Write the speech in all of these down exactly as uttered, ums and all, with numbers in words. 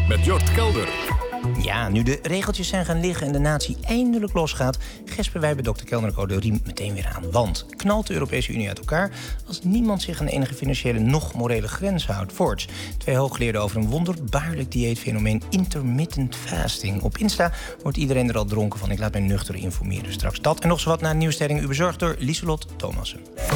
met Jort Kelder. Ja, nu de regeltjes zijn gaan liggen en de natie eindelijk losgaat, gespen wij bij dokter Kelder de riem meteen weer aan. Want knalt de Europese Unie uit elkaar als niemand zich aan enige financiële noch morele grens houdt? Voorts, twee hooggeleerden over een wonderbaarlijk dieetfenomeen intermittent fasting. Op Insta wordt iedereen er al dronken van. Ik laat mij nuchter informeren. Straks dat en nog zo wat naar nieuwsstelling. U bezorgd door Lieselot Thomassen.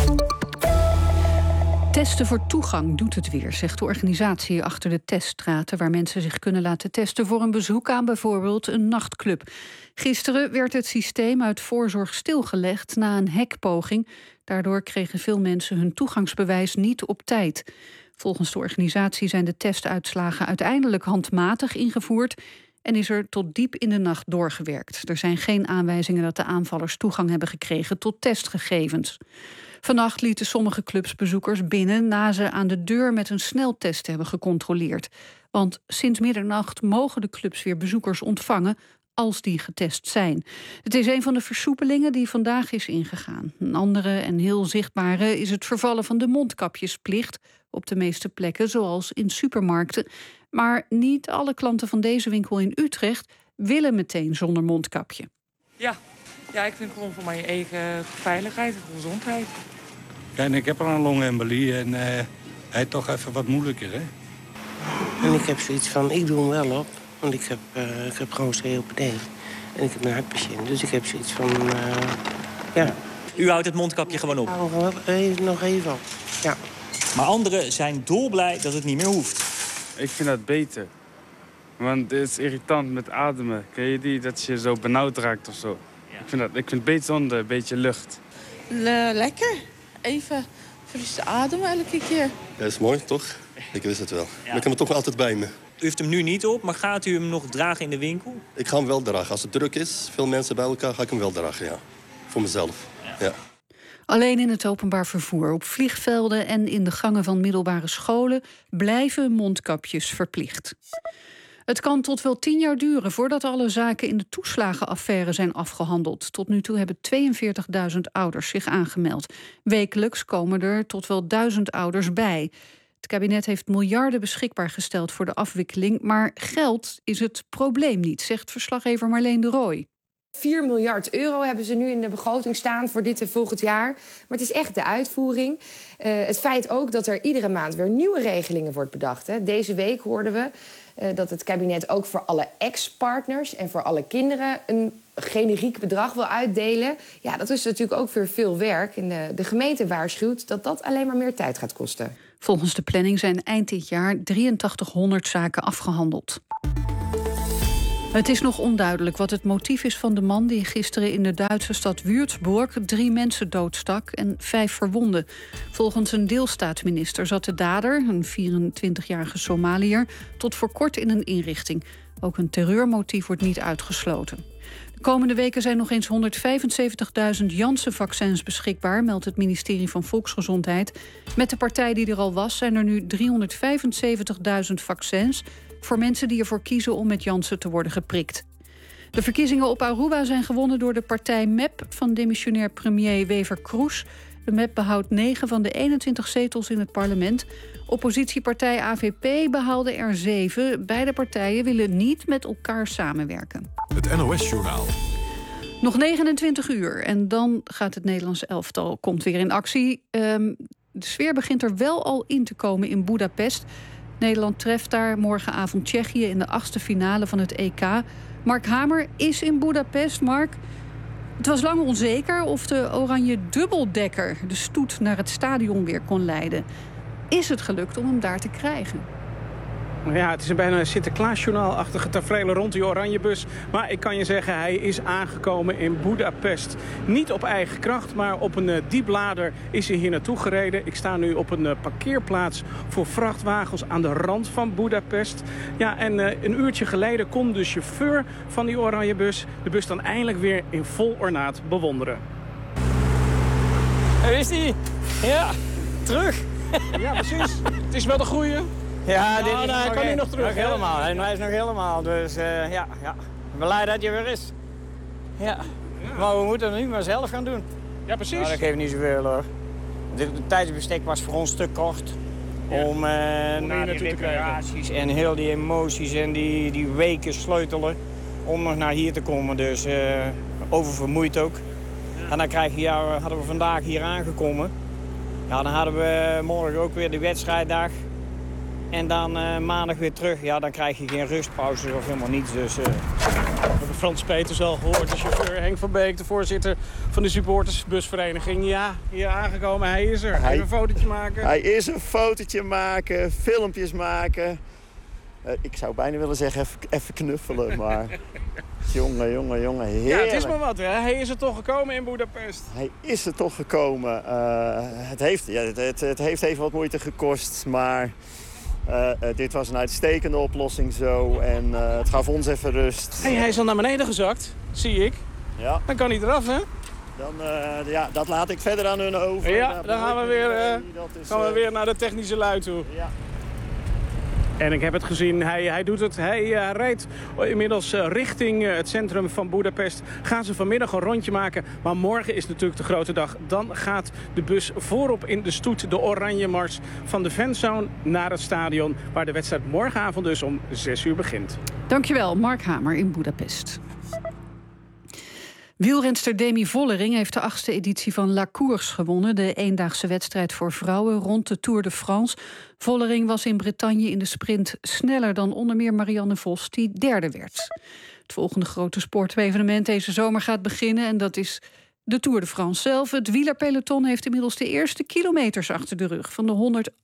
Testen voor toegang doet het weer, zegt de organisatie achter de teststraten, waar mensen zich kunnen laten testen voor een bezoek aan bijvoorbeeld een nachtclub. Gisteren werd het systeem uit voorzorg stilgelegd na een hackpoging. Daardoor kregen veel mensen hun toegangsbewijs niet op tijd. Volgens de organisatie zijn de testuitslagen uiteindelijk handmatig ingevoerd en is er tot diep in de nacht doorgewerkt. Er zijn geen aanwijzingen dat de aanvallers toegang hebben gekregen tot testgegevens. Vannacht lieten sommige clubs bezoekers binnen na ze aan de deur met een sneltest hebben gecontroleerd. Want sinds middernacht mogen de clubs weer bezoekers ontvangen als die getest zijn. Het is een van de versoepelingen die vandaag is ingegaan. Een andere en heel zichtbare is het vervallen van de mondkapjesplicht op de meeste plekken, zoals in supermarkten. Maar niet alle klanten van deze winkel in Utrecht willen meteen zonder mondkapje. Ja. Ja, ik vind gewoon voor mijn eigen veiligheid en gezondheid. Ja, en ik heb al een longembolie en uh, hij is toch even wat moeilijker, hè? En ik heb zoiets van, ik doe hem wel op. Want ik heb, uh, ik heb gewoon C O P D. En ik heb een hartpatiënt, dus ik heb zoiets van, uh, ja. U houdt het mondkapje gewoon op? Ik hou hem even, nog even op, ja. Maar anderen zijn dolblij dat het niet meer hoeft. Ik vind dat beter. Want het is irritant met ademen. Ken je die, dat je zo benauwd raakt of zo? Ja. Ik vind dat, ik vind het beter zonder een beetje lucht. Le- lekker. Even frisse ademen elke keer. Ja, dat is mooi, toch? Ik wist het wel. Ja. Maar ik heb hem toch altijd bij me. U heeft hem nu niet op, maar gaat u hem nog dragen in de winkel? Ik ga hem wel dragen. Als het druk is, veel mensen bij elkaar, ga ik hem wel dragen, ja. Voor mezelf, ja. ja. Alleen in het openbaar vervoer, op vliegvelden en in de gangen van middelbare scholen blijven mondkapjes verplicht. Het kan tot wel tien jaar duren voordat alle zaken in de toeslagenaffaire zijn afgehandeld. Tot nu toe hebben tweeënveertigduizend ouders zich aangemeld. Wekelijks komen er tot wel duizend ouders bij. Het kabinet heeft miljarden beschikbaar gesteld voor de afwikkeling, maar geld is het probleem niet, zegt verslaggever Marleen de Rooij. vier miljard euro hebben ze nu in de begroting staan voor dit en volgend jaar. Maar het is echt de uitvoering. Uh, het feit ook dat er iedere maand weer nieuwe regelingen wordt bedacht. Hè. Deze week hoorden we uh, dat het kabinet ook voor alle ex-partners en voor alle kinderen een generiek bedrag wil uitdelen. Ja, dat is natuurlijk ook weer veel werk. En de, de gemeente waarschuwt dat dat alleen maar meer tijd gaat kosten. Volgens de planning zijn eind dit jaar drieëntachtighonderd zaken afgehandeld. Het is nog onduidelijk wat het motief is van de man die gisteren in de Duitse stad Würzburg drie mensen doodstak en vijf verwondde. Volgens een deelstaatsminister zat de dader, een vierentwintigjarige Somaliër, tot voor kort in een inrichting. Ook een terreurmotief wordt niet uitgesloten. De komende weken zijn nog eens honderdvijfenzeventigduizend Janssen-vaccins beschikbaar, meldt het ministerie van Volksgezondheid. Met de partij die er al was zijn er nu driehonderdvijfenzeventigduizend vaccins voor mensen die ervoor kiezen om met Janssen te worden geprikt. De verkiezingen op Aruba zijn gewonnen door de partij M E P van demissionair premier Wever Kroes. De M E P behoudt negen van de eenentwintig zetels in het parlement. Oppositiepartij A V P behaalde er zeven. Beide partijen willen niet met elkaar samenwerken. Het N O S-journaal. Nog negenentwintig uur en dan gaat het Nederlandse elftal komt weer in actie. Um, de sfeer begint er wel al in te komen in Boedapest. Nederland treft daar morgenavond Tsjechië in de achtste finale van het E K. Mark Hamer is in Boedapest. Mark, het was lang onzeker of de oranje dubbeldekker de stoet naar het stadion weer kon leiden. Is het gelukt om hem daar te krijgen? Ja, het is een bijna Sinterklaasjournaal-achtige tafereel rond die oranjebus. Maar ik kan je zeggen, hij is aangekomen in Boedapest. Niet op eigen kracht, maar op een uh, dieplader is hij hier naartoe gereden. Ik sta nu op een uh, parkeerplaats voor vrachtwagens aan de rand van Boedapest. Ja, en uh, een uurtje geleden kon de chauffeur van die oranjebus de bus dan eindelijk weer in vol ornaat bewonderen. Daar is hij. Ja, terug. Ja, precies. Het is wel de goeie. Ja, dit nou, is nou, hij nog kan nu een, nog terug. Nog helemaal. Hij, hij is nog helemaal. Dus uh, ja, ja. Blij dat je weer is. Ja. ja. Maar we moeten het nu maar zelf gaan doen. Ja, precies. Nou, dat geeft niet zoveel hoor. De, de tijdsbestek was voor ons te kort. Om uh, naar die reparaties en heel die emoties en die, die weken sleutelen om nog naar hier te komen. Dus uh, oververmoeid ook. Ja. En dan krijg je, ja, hadden we vandaag hier aangekomen. Ja, dan hadden we morgen ook weer de wedstrijddag. En dan uh, maandag weer terug. Ja, dan krijg je geen rustpauze of helemaal niets. Dus, uh... We hebben Frans Peters al gehoord, de chauffeur. Henk van Beek, de voorzitter van de supportersbusvereniging. Ja, hier aangekomen, hij is er. Hij, Even een fotootje maken. Hij is een fotootje maken, filmpjes maken. Uh, ik zou bijna willen zeggen even, even knuffelen, maar... jongen, jongen, jongen, heerlijk. Ja, het is maar wat, hè? Hij is er toch gekomen in Boedapest. Hij is er toch gekomen. Uh, het, heeft, ja, het, het, het heeft even wat moeite gekost, maar... Uh, uh, dit was een uitstekende oplossing zo en uh, het gaf ons even rust. Hey, hij is al naar beneden gezakt, zie ik. Ja. Dan kan hij eraf, hè? Dan, uh, ja, dat laat ik verder aan hun over. Ja, Daar dan gaan we weer, uh, is, gaan we uh... weer naar de technische lui toe. Ja. En ik heb het gezien, hij, hij doet het. Hij uh, rijdt inmiddels uh, richting uh, het centrum van Boedapest. Gaan ze vanmiddag een rondje maken. Maar morgen is natuurlijk de grote dag. Dan gaat de bus voorop in de stoet, de Oranje Mars, van de fanzone naar het stadion. Waar de wedstrijd morgenavond dus om zes uur begint. Dankjewel, Mark Hamer in Boedapest. Wielrenster Demi Vollering heeft de achtste editie van La Course gewonnen. De eendaagse wedstrijd voor vrouwen rond de Tour de France. Vollering was in Bretagne in de sprint sneller dan onder meer Marianne Vos, die derde werd. Het volgende grote sportevenement deze zomer gaat beginnen en dat is de Tour de France zelf. Het wielerpeloton heeft inmiddels de eerste kilometers achter de rug van de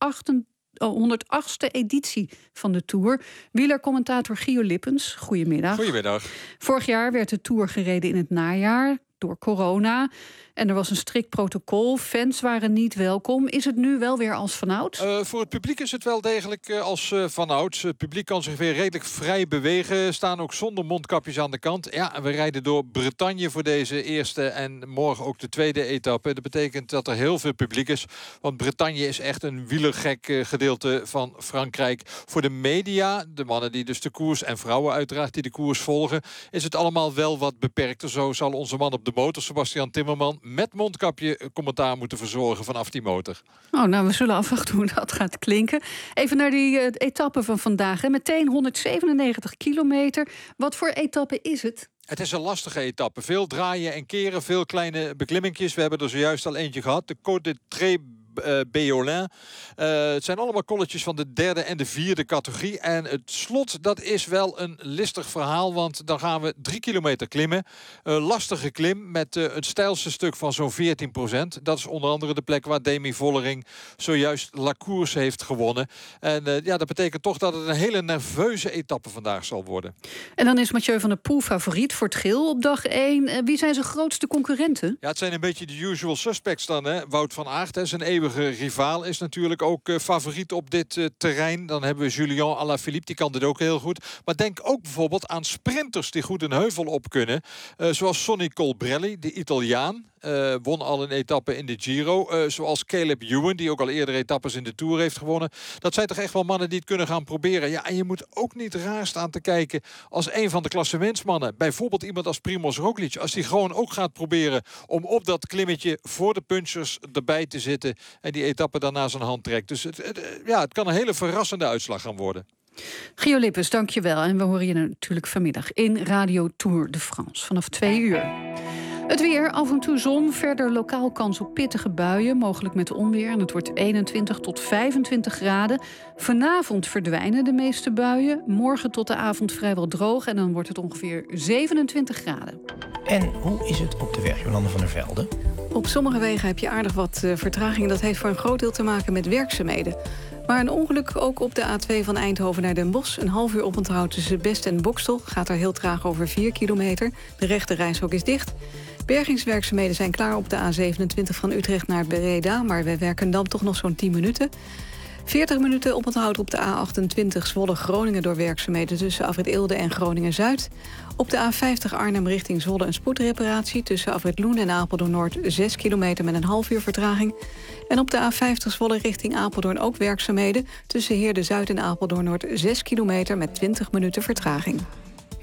honderdachtste editie van de Tour. Wielercommentator Gio Lippens, goedemiddag. Goedemiddag. Vorig jaar werd de Tour gereden in het najaar door corona. En er was een strikt protocol. Fans waren niet welkom. Is het nu wel weer als vanouds? Uh, voor het publiek is het wel degelijk uh, als uh, vanouds. Het publiek kan zich weer redelijk vrij bewegen. Staan ook zonder mondkapjes aan de kant. Ja, we rijden door Bretagne voor deze eerste en morgen ook de tweede etappe. Dat betekent dat er heel veel publiek is. Want Bretagne is echt een wielergek uh, gedeelte van Frankrijk. Voor de media, de mannen die dus de koers en vrouwen uiteraard die de koers volgen, is het allemaal wel wat beperkter. Zo zal onze man op de motor, Sebastian Timmerman, met mondkapje commentaar moeten verzorgen vanaf die motor. Oh, nou, we zullen afwachten hoe dat gaat klinken. Even naar die uh, etappe van vandaag. Hè. Meteen honderdzevenennegentig kilometer. Wat voor etappe is het? Het is een lastige etappe. Veel draaien en keren, veel kleine beklimmingjes. We hebben er zojuist al eentje gehad. De Côte de Tré Uh, Béolin. Uh, het zijn allemaal kolletjes van de derde en de vierde categorie. En het slot, dat is wel een listig verhaal. Want dan gaan we drie kilometer klimmen. Uh, lastige klim met uh, het steilste stuk van zo'n veertien procent. Dat is onder andere de plek waar Demi Vollering zojuist La Course heeft gewonnen. En uh, ja, dat betekent toch dat het een hele nerveuze etappe vandaag zal worden. En dan is Mathieu van der Poel favoriet voor het geel op dag één. Uh, wie zijn zijn grootste concurrenten? Ja, het zijn een beetje de usual suspects dan. Hè? Wout van Aert, hè, zijn eeuwige rivaal, is natuurlijk ook uh, favoriet op dit uh, terrein. Dan hebben we Julien Alaphilippe, die kan dit ook heel goed. Maar denk ook bijvoorbeeld aan sprinters die goed een heuvel op kunnen. Uh, zoals Sonny Colbrelli, de Italiaan. Uh, won al een etappe in de Giro. Uh, zoals Caleb Ewan, die ook al eerder etappes in de Tour heeft gewonnen. Dat zijn toch echt wel mannen die het kunnen gaan proberen. Ja, en je moet ook niet raar staan te kijken als een van de klassementsmannen. Bijvoorbeeld iemand als Primož Roglič. Als die gewoon ook gaat proberen om op dat klimmetje voor de punchers erbij te zitten en die etappe daarna zijn hand trekt. Dus het, het, ja, het kan een hele verrassende uitslag gaan worden. Gio Lippens, dank je wel. En we horen je natuurlijk vanmiddag in Radio Tour de France vanaf twee uur. Het weer, af en toe zon, verder lokaal kans op pittige buien, mogelijk met onweer. En het wordt eenentwintig tot vijfentwintig graden. Vanavond verdwijnen de meeste buien. Morgen tot de avond vrijwel droog en dan wordt het ongeveer zevenentwintig graden. En hoe is het op de weg, Jolande van der Velde? Op sommige wegen heb je aardig wat uh, vertraging. Dat heeft voor een groot deel te maken met werkzaamheden. Maar een ongeluk ook op de A twee van Eindhoven naar Den Bosch. Een half uur oponthoud tussen Best en Bokstel. Gaat er heel traag over vier kilometer. De rechte reishok is dicht. Bergingswerkzaamheden zijn klaar op de A zevenentwintig van Utrecht naar Breda. Maar bij Werkendam toch nog zo'n tien minuten. veertig minuten oponthoud op de A achtentwintig Zwolle-Groningen door werkzaamheden tussen Afrit Eelde en Groningen-Zuid. Op de A vijftig Arnhem richting Zwolle een spoedreparatie tussen Afrit Loen en Apeldoorn-Noord zes kilometer met een half uur vertraging. En op de A vijftig Zwolle richting Apeldoorn ook werkzaamheden tussen Heerde-Zuid en Apeldoorn-Noord zes kilometer met twintig minuten vertraging.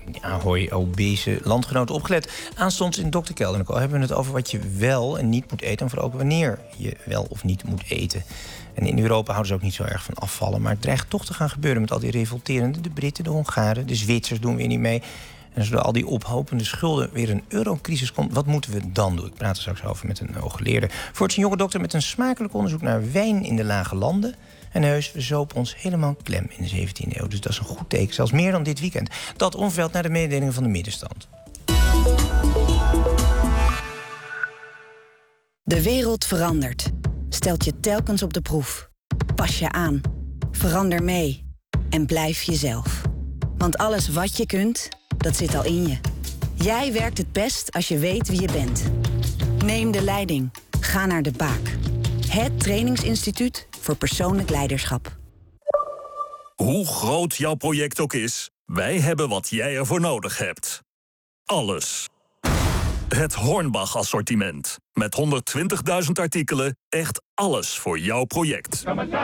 Ahoy, obese landgenoten opgelet. Aanstonds in dokter Kelder en Co hebben we het over wat je wel en niet moet eten... en vooral ook wanneer je wel of niet moet eten. En in Europa houden ze ook niet zo erg van afvallen... maar het dreigt toch te gaan gebeuren met al die revolterende... de Britten, de Hongaren, de Zwitsers doen weer niet mee... En als er al die ophopende schulden weer een eurocrisis komt... wat moeten we dan doen? Ik praat er straks over met een hooggeleerde. Voorts een jonge dokter met een smakelijk onderzoek naar wijn in de lage landen. En heus, we zopen ons helemaal klem in de zeventiende eeuw. Dus dat is een goed teken, zelfs meer dan dit weekend. Dat onverwijld naar de mededelingen van de middenstand. De wereld verandert. Stelt je telkens op de proef. Pas je aan. Verander mee. En blijf jezelf. Want alles wat je kunt... dat zit al in je. Jij werkt het best als je weet wie je bent. Neem de leiding. Ga naar de Baak. Het trainingsinstituut voor persoonlijk leiderschap. Hoe groot jouw project ook is, wij hebben wat jij ervoor nodig hebt. Alles. Het Hornbach-assortiment. Met honderdtwintigduizend artikelen, echt alles voor jouw project.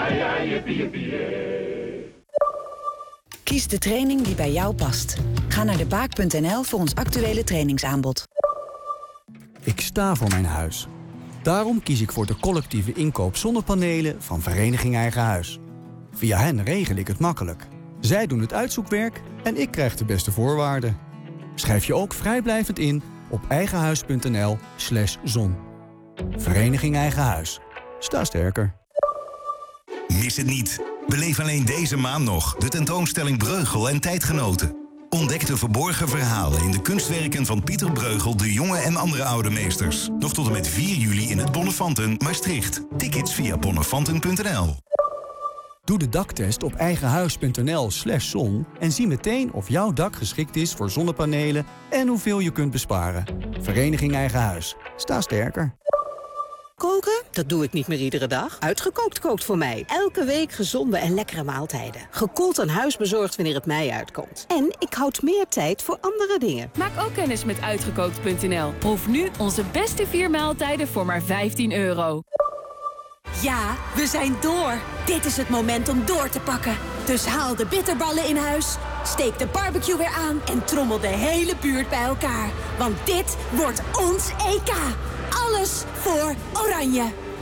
Kies de training die bij jou past. Ga naar de baak punt n l voor ons actuele trainingsaanbod. Ik sta voor mijn huis. Daarom kies ik voor de collectieve inkoop zonnepanelen van Vereniging Eigen Huis. Via hen regel ik het makkelijk. Zij doen het uitzoekwerk en ik krijg de beste voorwaarden. Schrijf je ook vrijblijvend in op eigenhuis punt n l slash zon. Vereniging Eigen Huis. Sta sterker. Mis het niet. Beleef alleen deze maand nog de tentoonstelling Breugel en Tijdgenoten. Ontdek de verborgen verhalen in de kunstwerken van Pieter Breugel... de jonge en andere oude meesters. Nog tot en met vier juli in het Bonnefanten, Maastricht. Tickets via bonnefanten punt n l. Doe de daktest op eigenhuis punt n l slash zon... en zie meteen of jouw dak geschikt is voor zonnepanelen... en hoeveel je kunt besparen. Vereniging Eigen Huis. Sta sterker. Koken? Dat doe ik niet meer iedere dag. Uitgekookt kookt voor mij. Elke week gezonde en lekkere maaltijden. Gekoeld aan huis bezorgd wanneer het mij uitkomt. En ik houd meer tijd voor andere dingen. Maak ook kennis met uitgekookt punt n l. Proef nu onze beste vier maaltijden voor maar vijftien euro. Ja, we zijn door. Dit is het moment om door te pakken. Dus haal de bitterballen in huis, steek de barbecue weer aan... en trommel de hele buurt bij elkaar. Want dit wordt ons E K. Alles voor Oranje.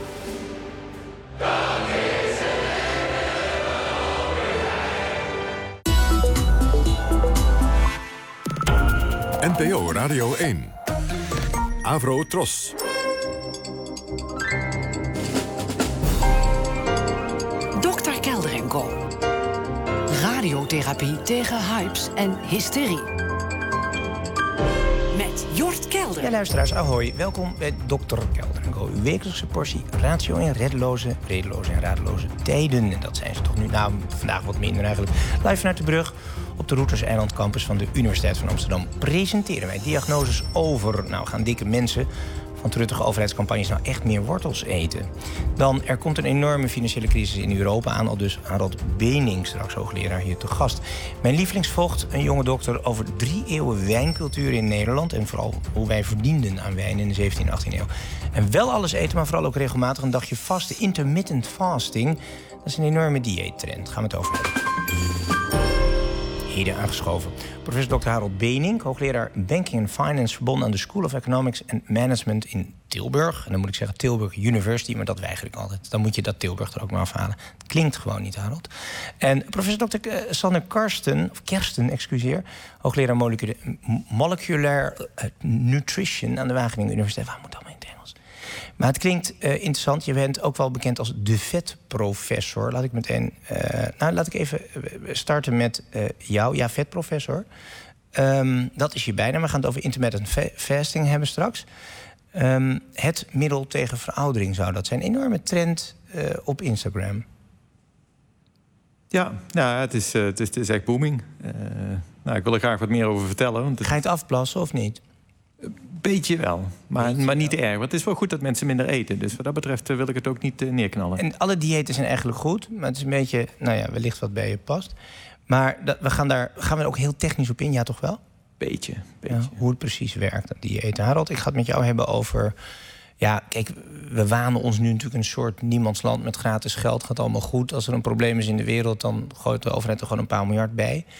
N P O Radio één. Avro Tros. dokter Kelder en Co. Radiotherapie tegen hypes en hysterie. Met Jort Kelder. Ja, luisteraars, ahoy. Welkom bij dokter Kelder en Co. Uw wekelijkse portie ratio in reddeloze, redeloze en radeloze tijden. En dat zijn ze toch nu, nou, vandaag wat minder eigenlijk. Live vanuit de brug op de Routers Eiland Campus van de Universiteit van Amsterdam presenteren wij diagnoses over, nou, gaan dikke mensen van truttige overheidscampagnes nou echt meer wortels eten. Dan, er komt een enorme financiële crisis in Europa aan. Al dus Harold Bening, straks hoogleraar hier te gast. Mijn lievelingsvocht, een jonge dokter over drie eeuwen wijncultuur in Nederland. En vooral hoe wij verdienden aan wijn in de zeventiende en achttiende eeuw. En wel alles eten, maar vooral ook regelmatig een dagje vasten. Intermittent fasting, dat is een enorme dieettrend. Gaan we het over hebben. Heden aangeschoven. Professor dokter Harold Bening, hoogleraar Banking and Finance... verbonden aan de School of Economics and Management in Tilburg. En dan moet ik zeggen Tilburg University, maar dat weiger ik altijd. Dan moet je dat Tilburg er ook maar afhalen. Het klinkt gewoon niet, Harold. En professor dokter Sanne Karsten, of Kersten, excuseer... hoogleraar moleculair, moleculair Nutrition aan de Wageningen Universiteit. Waar moet dat maar in het Engels? Maar het klinkt uh, interessant. Je bent ook wel bekend als de vetprofessor. Laat ik meteen... Uh, nou, laat ik even starten met uh, jou. Ja, vetprofessor. Um, dat is je bijnaam. We gaan het over intermittent fa- fasting hebben straks. Um, het middel tegen veroudering zou dat zijn. Een enorme trend uh, op Instagram. Ja, nou, het, is, uh, het, is, het is echt booming. Uh, nou, ik wil er graag wat meer over vertellen. Want het... Ga je het afplassen of niet? Beetje wel, maar, Beetje maar niet te erg. Want het is wel goed dat mensen minder eten. Dus wat dat betreft wil ik het ook niet uh, neerknallen. En alle diëten zijn eigenlijk goed. Maar het is een beetje, nou ja, wellicht wat bij je past. Maar dat, we gaan daar gaan we ook heel technisch op in, ja toch wel? Beetje. beetje. Ja, hoe het precies werkt, dat diëten. Harold, ik ga het met jou hebben over... Ja, kijk, we wanen ons nu natuurlijk een soort niemandsland met gratis geld. Gaat allemaal goed. Als er een probleem is in de wereld, dan gooit de overheid er gewoon een paar miljard bij.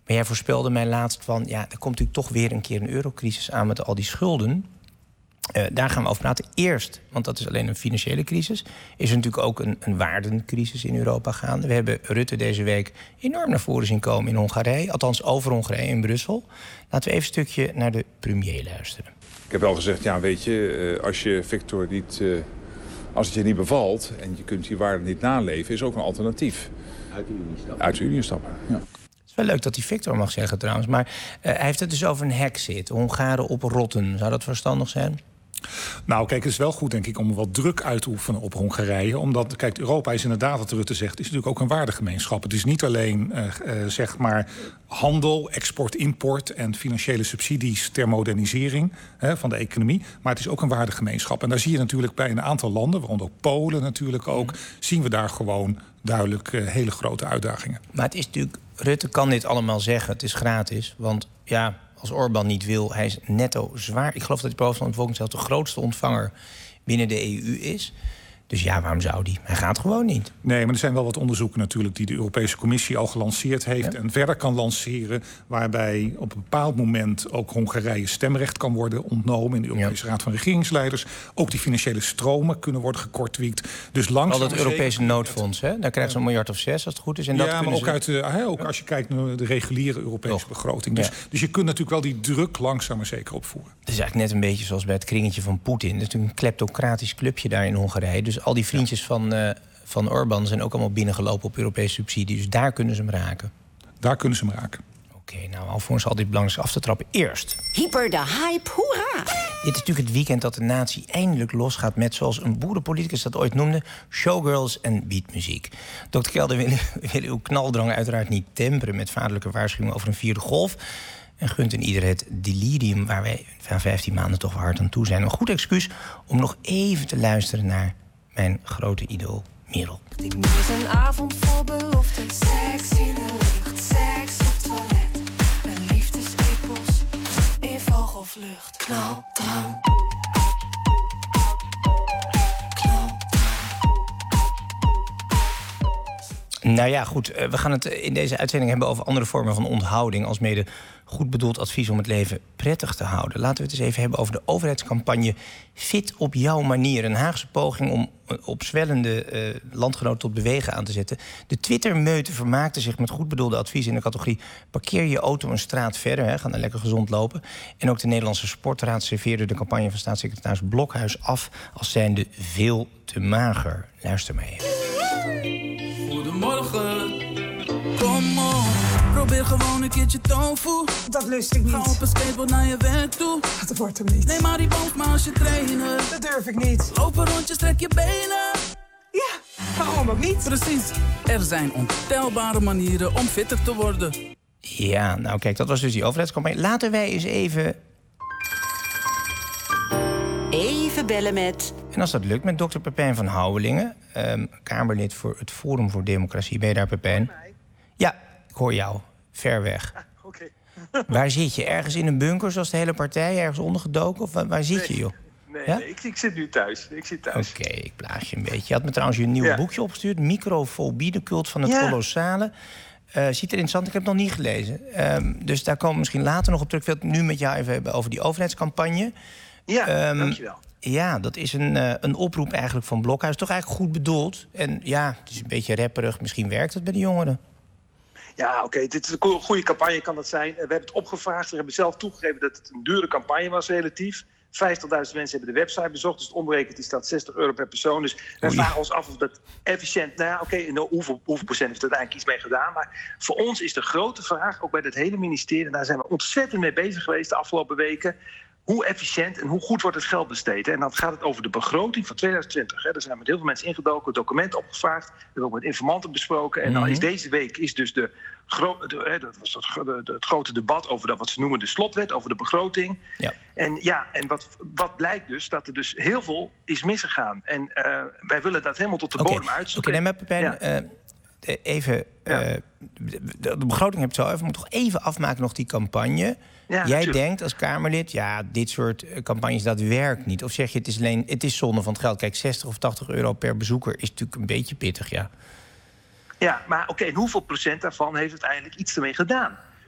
Maar jij voorspelde mij laatst van... ja, er komt natuurlijk toch weer een keer een eurocrisis aan met al die schulden. Uh, daar gaan we over praten. Eerst, want dat is alleen een financiële crisis... is er natuurlijk ook een, een waardencrisis in Europa gaande. We hebben Rutte deze week enorm naar voren zien komen in Hongarije. Althans, over Hongarije in Brussel. Laten we even een stukje naar de premier luisteren. Ik heb al gezegd, ja, weet je, als je Victor niet... Uh, als het je niet bevalt en je kunt die waarden niet naleven... is ook een alternatief. Uit de Unie stappen. Uit de Unie stappen, ja. Het is wel leuk dat hij Victor mag zeggen trouwens. Maar uh, hij heeft het dus over een hexit. Hongaren op rotten. Zou dat verstandig zijn? Nou, kijk, het is wel goed, denk ik, om wat druk uit te oefenen op Hongarije. Omdat, kijk, Europa is inderdaad, wat Rutte zegt... is natuurlijk ook een waardegemeenschap. Het is niet alleen, uh, uh, zeg maar, handel, export, import... en financiële subsidies ter modernisering hè, van de economie. Maar het is ook een waardegemeenschap. En daar zie je natuurlijk bij een aantal landen, waaronder ook Polen natuurlijk ook... Mm. zien we daar gewoon duidelijk uh, hele grote uitdagingen. Maar het is natuurlijk... Rutte kan dit allemaal zeggen, het is gratis. Want ja... als Orbán niet wil, hij is netto zwaar. Ik geloof dat hij per hoofd van de bevolking zelf de grootste ontvanger binnen de E U is. Dus ja, waarom zou die? Hij gaat gewoon niet. Nee, maar er zijn wel wat onderzoeken natuurlijk... die de Europese Commissie al gelanceerd heeft... Ja. en verder kan lanceren... waarbij op een bepaald moment ook Hongarije stemrecht kan worden ontnomen... in de Europese ja. Raad van Regeringsleiders. Ook die financiële stromen kunnen worden gekortwiekt. Dus langzaam... Al dat Europese noodfonds, hè? Daar krijgen ze een miljard of zes als het goed is. En ja, dat maar ook, ze... uit de, hè, ook als je kijkt naar de reguliere Europese oh. begroting. Dus, ja. dus je kunt natuurlijk wel die druk langzaam maar zeker opvoeren. Het is eigenlijk net een beetje zoals bij het kringetje van Poetin. Het is natuurlijk een kleptocratisch clubje daar in Hongarije. Dus al die vriendjes ja. van, uh, van Orbán zijn ook allemaal binnengelopen op Europese subsidie. Dus daar kunnen ze hem raken. Daar kunnen ze hem raken. Oké, okay, nou, alvorens al dit belangrijk af te trappen. Eerst. Hyper de hype, hoera! Dit is natuurlijk het weekend dat de natie eindelijk losgaat met, zoals een boerenpoliticus dat ooit noemde, showgirls en beatmuziek. dokter Kelder wil, wil uw knaldrang uiteraard niet temperen met vaderlijke waarschuwingen over een vierde golf. En gunt in ieder het delirium waar wij van vijftien maanden toch hard aan toe zijn. Een goed excuus om nog even te luisteren naar mijn grote idool, Merel. Ik mis een avond vol beloften. Seks in de lucht, seks op het toilet. Een liefdesepos in vogelvlucht. Knaldrang. Nou ja, goed. We gaan het in deze uitzending hebben over andere vormen van onthouding, alsmede goed bedoeld advies om het leven prettig te houden. Laten we het eens even hebben over de overheidscampagne Fit op jouw manier. Een Haagse poging om opzwellende uh, landgenoten tot bewegen aan te zetten. De Twitter-meute vermaakte zich met goed bedoelde advies in de categorie parkeer je auto een straat verder, hè, ga dan lekker gezond lopen. En ook de Nederlandse Sportraad serveerde de campagne van staatssecretaris Blokhuis af als zijnde veel te mager. Luister maar even. Goedemorgen, kom op. Probeer gewoon een keertje tofu. Dat lust ik niet. Ga op een skateboard naar je werk toe. Dat wordt hem niet. Neem maar die band maar als je trainen. Dat durf ik niet. Loop een rondje, strek je benen. Ja, waarom ook niet? Precies. Er zijn ontelbare manieren om fitter te worden. Ja, nou kijk, dat was dus die overheidscampagne. Laten wij eens even... Even bellen met... En als dat lukt, met dokter Pepijn van Houwelingen, um, Kamerlid voor het Forum voor Democratie. Ben je daar, Pepijn? Ja, ik hoor jou. Ver weg. Ah, Oké. Okay. Waar zit je? Ergens in een bunker, zoals de hele partij? Ergens ondergedoken? Of waar, waar zit nee, je, joh? Nee, ja? nee ik, ik zit nu thuis. Ik zit thuis. Oké, okay, ik blaas je een beetje. Je had me trouwens je nieuw ja. boekje opgestuurd. Microfobie, de cult van het ja. kolossale. Uh, ziet er interessant, ik heb het nog niet gelezen. Um, dus daar komen we misschien later nog op terug. Ik wil het nu met jou even hebben over die overheidscampagne. Ja, um, dankjewel. Ja, dat is een, uh, een oproep eigenlijk van Blokhuis. Toch eigenlijk goed bedoeld. En ja, het is een beetje rapperig. Misschien werkt het bij de jongeren. Ja, oké. Okay. Dit is een goede campagne, kan dat zijn. We hebben het opgevraagd. We hebben zelf toegegeven dat het een dure campagne was, relatief. vijftigduizend mensen hebben de website bezocht. Dus het omrekend is dat zestig euro per persoon. Dus wij vragen ons af of dat efficiënt... Nou ja, oké, okay, nou, hoeveel, hoeveel procent heeft er uiteindelijk iets mee gedaan? Maar voor ons is de grote vraag, ook bij het hele ministerie... en daar zijn we ontzettend mee bezig geweest de afgelopen weken... hoe efficiënt en hoe goed wordt het geld besteed. En dan gaat het over de begroting van tweeduizend twintig. Hè. Daar zijn we met heel veel mensen ingedoken, documenten opgevraagd. We hebben ook met informanten besproken. En dan is deze week is dus de, gro- de, hè, dat was het, de, de, het grote debat over dat wat ze noemen de slotwet, over de begroting. Ja. En ja, en wat, wat blijkt dus, dat er dus heel veel is misgegaan. En uh, wij willen dat helemaal tot de okay. bodem uitzoeken. Oké, okay, nee, maar Pepijn, ja. uh, even... Ja. Uh, de, de, de begroting heb je zo even. We moeten toch even afmaken nog die campagne. Ja, Jij natuurlijk. denkt als Kamerlid, ja, dit soort campagnes, dat werkt niet. Of zeg je, het is alleen, het is zonde van het geld. Kijk, zestig of tachtig euro per bezoeker is natuurlijk een beetje pittig, ja. Ja, maar oké, okay, en hoeveel procent daarvan heeft uiteindelijk iets ermee gedaan?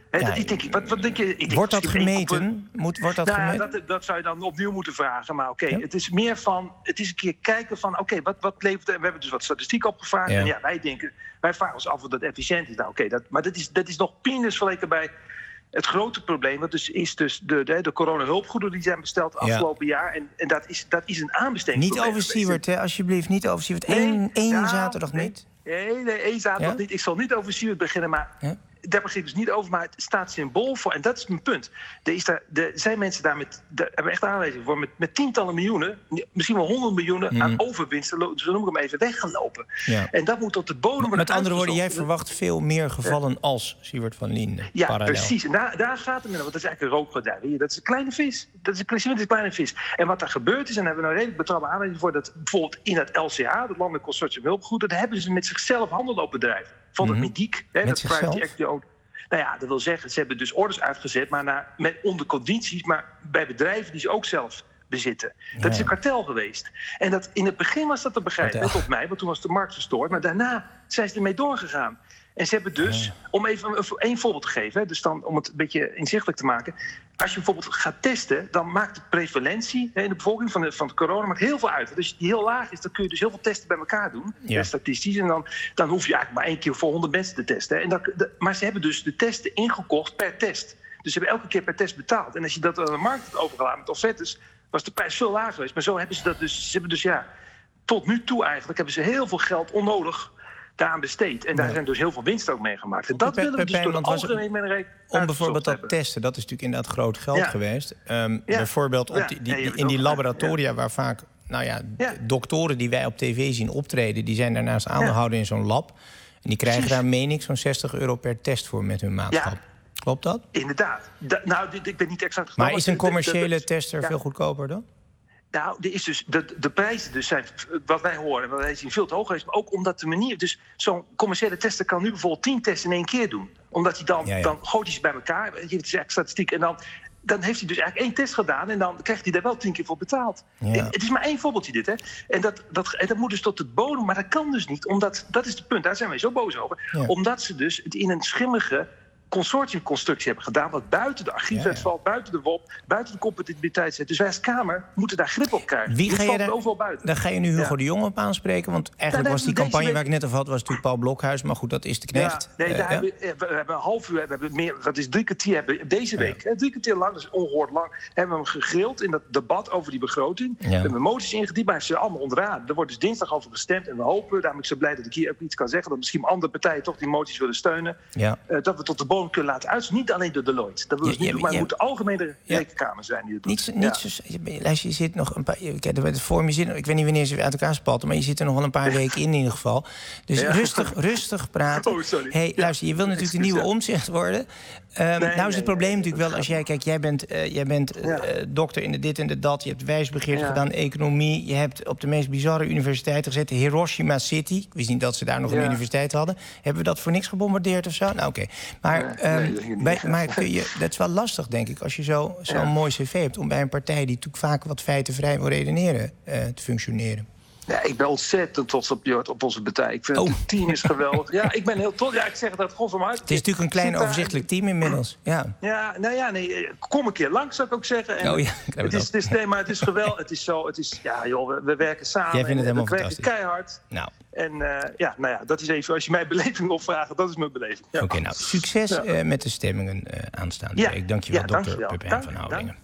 He, Ja, dat, ik denk, wat, wat denk je, ik denk wordt dat misschien één gemeten? op- Moet, wordt dat nou, gemeten? dat, dat zou je dan opnieuw moeten vragen. Maar oké, Ja. het is meer van... Het is een keer kijken van... Oké, wat, wat levert... We hebben dus wat statistiek opgevraagd. Ja. En ja, wij denken... Wij vragen ons af of dat efficiënt is. Nou, oké, dat, maar dat is, dat is nog peanuts vergeleken bij... Het grote probleem wat dus is dus de, de, de coronahulpgoederen die zijn besteld afgelopen jaar. En, en dat, is, dat is een aanbesteding. Niet over Siewert, hè, alsjeblieft. Niet over Siewert. Eén, één ja, zaterdag nee. niet. Nee, nee, één zaterdag Ja? niet. Ik zal niet over Siewert beginnen, maar Ja? daar begin ik dus niet over. Maar het staat symbool voor, en dat is mijn punt. Er, is daar, er zijn mensen daar met, daar hebben echt aanwijzingen voor, met, met tientallen miljoenen, misschien wel honderd miljoenen Mhm. aan overwinsten, lo- zo noem ik hem even, weggelopen. Ja. En dat moet tot de bodem worden Met andere woorden, jij uitgezocht. verwacht veel meer gevallen als Siewert van Linden. Ja, parallel. precies. En daar, daar gaat het om. Want dat is eigenlijk een rookgordijn. Weet je, dat is een kleine vis. Dat is een Siewert is een kleine vis. En wat daar gebeurd is, en daar hebben we een redelijk betrouwbare aanwijzing voor, dat bijvoorbeeld in het L C H, het Landelijk Consortium Hulpgoederen, daar hebben ze met zichzelf handel lopen drijven. Van het Mhm. Mediek, hè, Met dat zichzelf? private equity owned. Nou ja, dat wil zeggen, ze hebben dus orders uitgezet, maar naar, met, onder condities, maar bij bedrijven die ze ook zelf bezitten. Dat Ja. is een kartel geweest. En dat, in het begin was dat te begrijpen, Kartel. tot mij, want toen was de markt verstoord. Maar daarna zijn ze ermee doorgegaan. En ze hebben dus, om even een- één voorbeeld te geven, hè, dus dan, om het een beetje inzichtelijk te maken. Als je bijvoorbeeld gaat testen, dan maakt de prevalentie hè, in de bevolking van de, van de corona maakt heel veel uit. Want als die heel laag is, dan kun je dus heel veel testen bij elkaar doen, Ja. hè, statistisch. En dan, dan hoef je eigenlijk maar één keer voor honderd mensen te testen. Hè. En dat, de- maar ze hebben dus de testen ingekocht per test. Dus ze hebben elke keer per test betaald. En als je dat aan de markt had overgelaten met offertes, was de prijs veel lager geweest. Maar zo hebben ze dat dus, ze hebben dus ja, tot nu toe eigenlijk hebben ze heel veel geld onnodig daaraan besteed. En daar Ja. zijn dus heel veel winst ook mee gemaakt. En dat Pepijn, willen we dus door de want was het- algemene meerderheid Om bijvoorbeeld dat uitgezocht hebben. testen, dat is natuurlijk inderdaad groot geld Ja. geweest. Ehm, Ja. Bijvoorbeeld op Ja. die, die- Nee, je die- hebt in die ook gelijk. laboratoria waar vaak nou ja, Ja. doktoren die wij op tv zien optreden, die zijn daarnaast aangehouden in zo'n lab. En die krijgen Precies. daar, meen ik, zo'n zestig euro per test voor met hun maatschap. Ja. Klopt dat? Inderdaad. Da- nou, dit- ik ben niet exact Maar gedaan, is een de- de- de- commerciële tester ja. veel goedkoper dan? Nou, er is dus de, de prijzen dus zijn, wat wij horen, en wat wij zien, veel te hoog is. Maar ook omdat de manier... Dus zo'n commerciële tester kan nu bijvoorbeeld tien tests in één keer doen. Omdat hij dan, Ja, ja. dan gooit hij ze bij elkaar. Je hebt dus eigenlijk statistiek. En dan, dan heeft hij dus eigenlijk één test gedaan. En dan krijgt hij daar wel tien keer voor betaald. Ja. Het, het is maar één voorbeeldje dit, hè. En dat, dat, en dat moet dus tot de bodem. Maar dat kan dus niet, omdat... Dat is het punt, daar zijn wij zo boos over. Ja. Omdat ze dus het in een schimmige consortiumconstructie hebben gedaan, wat buiten de archiefwet Ja, ja. valt, buiten de W O P, buiten de compatibiliteit zit. Dus wij als Kamer moeten daar grip op krijgen. Wie Dit ga je valt daar, overal buiten. daar ga je nu Hugo Ja. de Jong op aanspreken? Want eigenlijk Nou, was die deze campagne week- waar ik net over had, was natuurlijk Paul Blokhuis. Maar goed, dat is de knecht. Ja, nee, Eh, daar ja. hebben, we, we hebben een half uur, we hebben meer, dat is drie kwartier, hebben we deze week, hè, drie kwartier lang, dat is ongehoord lang, hebben we hem gegrild in dat debat over die begroting. Ja. We hebben moties ingediend, maar ze zijn allemaal ontraden. Er wordt dus dinsdag over gestemd en we hopen, daarom ben ik zo blij dat ik hier ook iets kan zeggen, dat misschien andere partijen toch die moties willen steunen, Ja. eh, dat we tot de bodem kunnen laten uit. Niet alleen door Deloitte, dat willen we Ja, niet ja, doen, maar ja. het moet de algemene Ja. rekenkamer zijn die het doet. Niet, zo- niet Ja. zo, je- luister, je zit nog een paar. Je kent het vorm, je zit, ik weet niet wanneer ze uit elkaar spatten, maar je zit er nog wel een paar weken in, in ieder geval. Dus Ja. rustig, rustig praten. Oh, sorry. Hey, luister, je wil natuurlijk de nieuwe Omtzigt worden. Ehm, nou is nee, het probleem nee, natuurlijk wel, als jij, kijk, jij bent, eh, jij bent eh, dokter in de dit en de dat, je hebt wijsbegeerte Ja. gedaan, economie, je hebt op de meest bizarre universiteiten gezet, Hiroshima City. Ik wist niet dat ze daar nog een Ja. universiteit hadden. Hebben we dat voor niks gebombardeerd of zo? Nou, oké. Maar, Nee, ehm, nee, dat ging niet. bij- maar kun je, dat is wel lastig, denk ik, als je zo- zo'n Ja. mooi cv hebt, om bij een partij die natuurlijk vaak wat feitenvrij wil redeneren, eh, te functioneren. Ja, ik ben ontzettend trots op, Jort, op onze partij. Ik vind Oh. het team is geweldig. Ja, ik ben heel trots. Ja, ik zeg het uit God van mijn hart. Het is natuurlijk een klein Zit daar- overzichtelijk team inmiddels. Ja. Ja, nou ja, nee, eh, kom een keer langs, zou ik ook zeggen. En Oh ja, ik heb het het is, al. het is, nee, maar het is geweldig. Het is zo, het is, ja joh, we, we werken samen. Jij vindt het en helemaal we werken fantastisch. keihard. Nou, En eh, ja, nou ja, dat is even, als je mijn beleving wil vragen, dat is mijn beleving. Ja. oké, nou, succes Ja. eh, met de stemmingen eh, aanstaande Ja. week. Dankjewel, Ja, dokter dankjewel. Pepijn Dank, van dank. Houwelingen.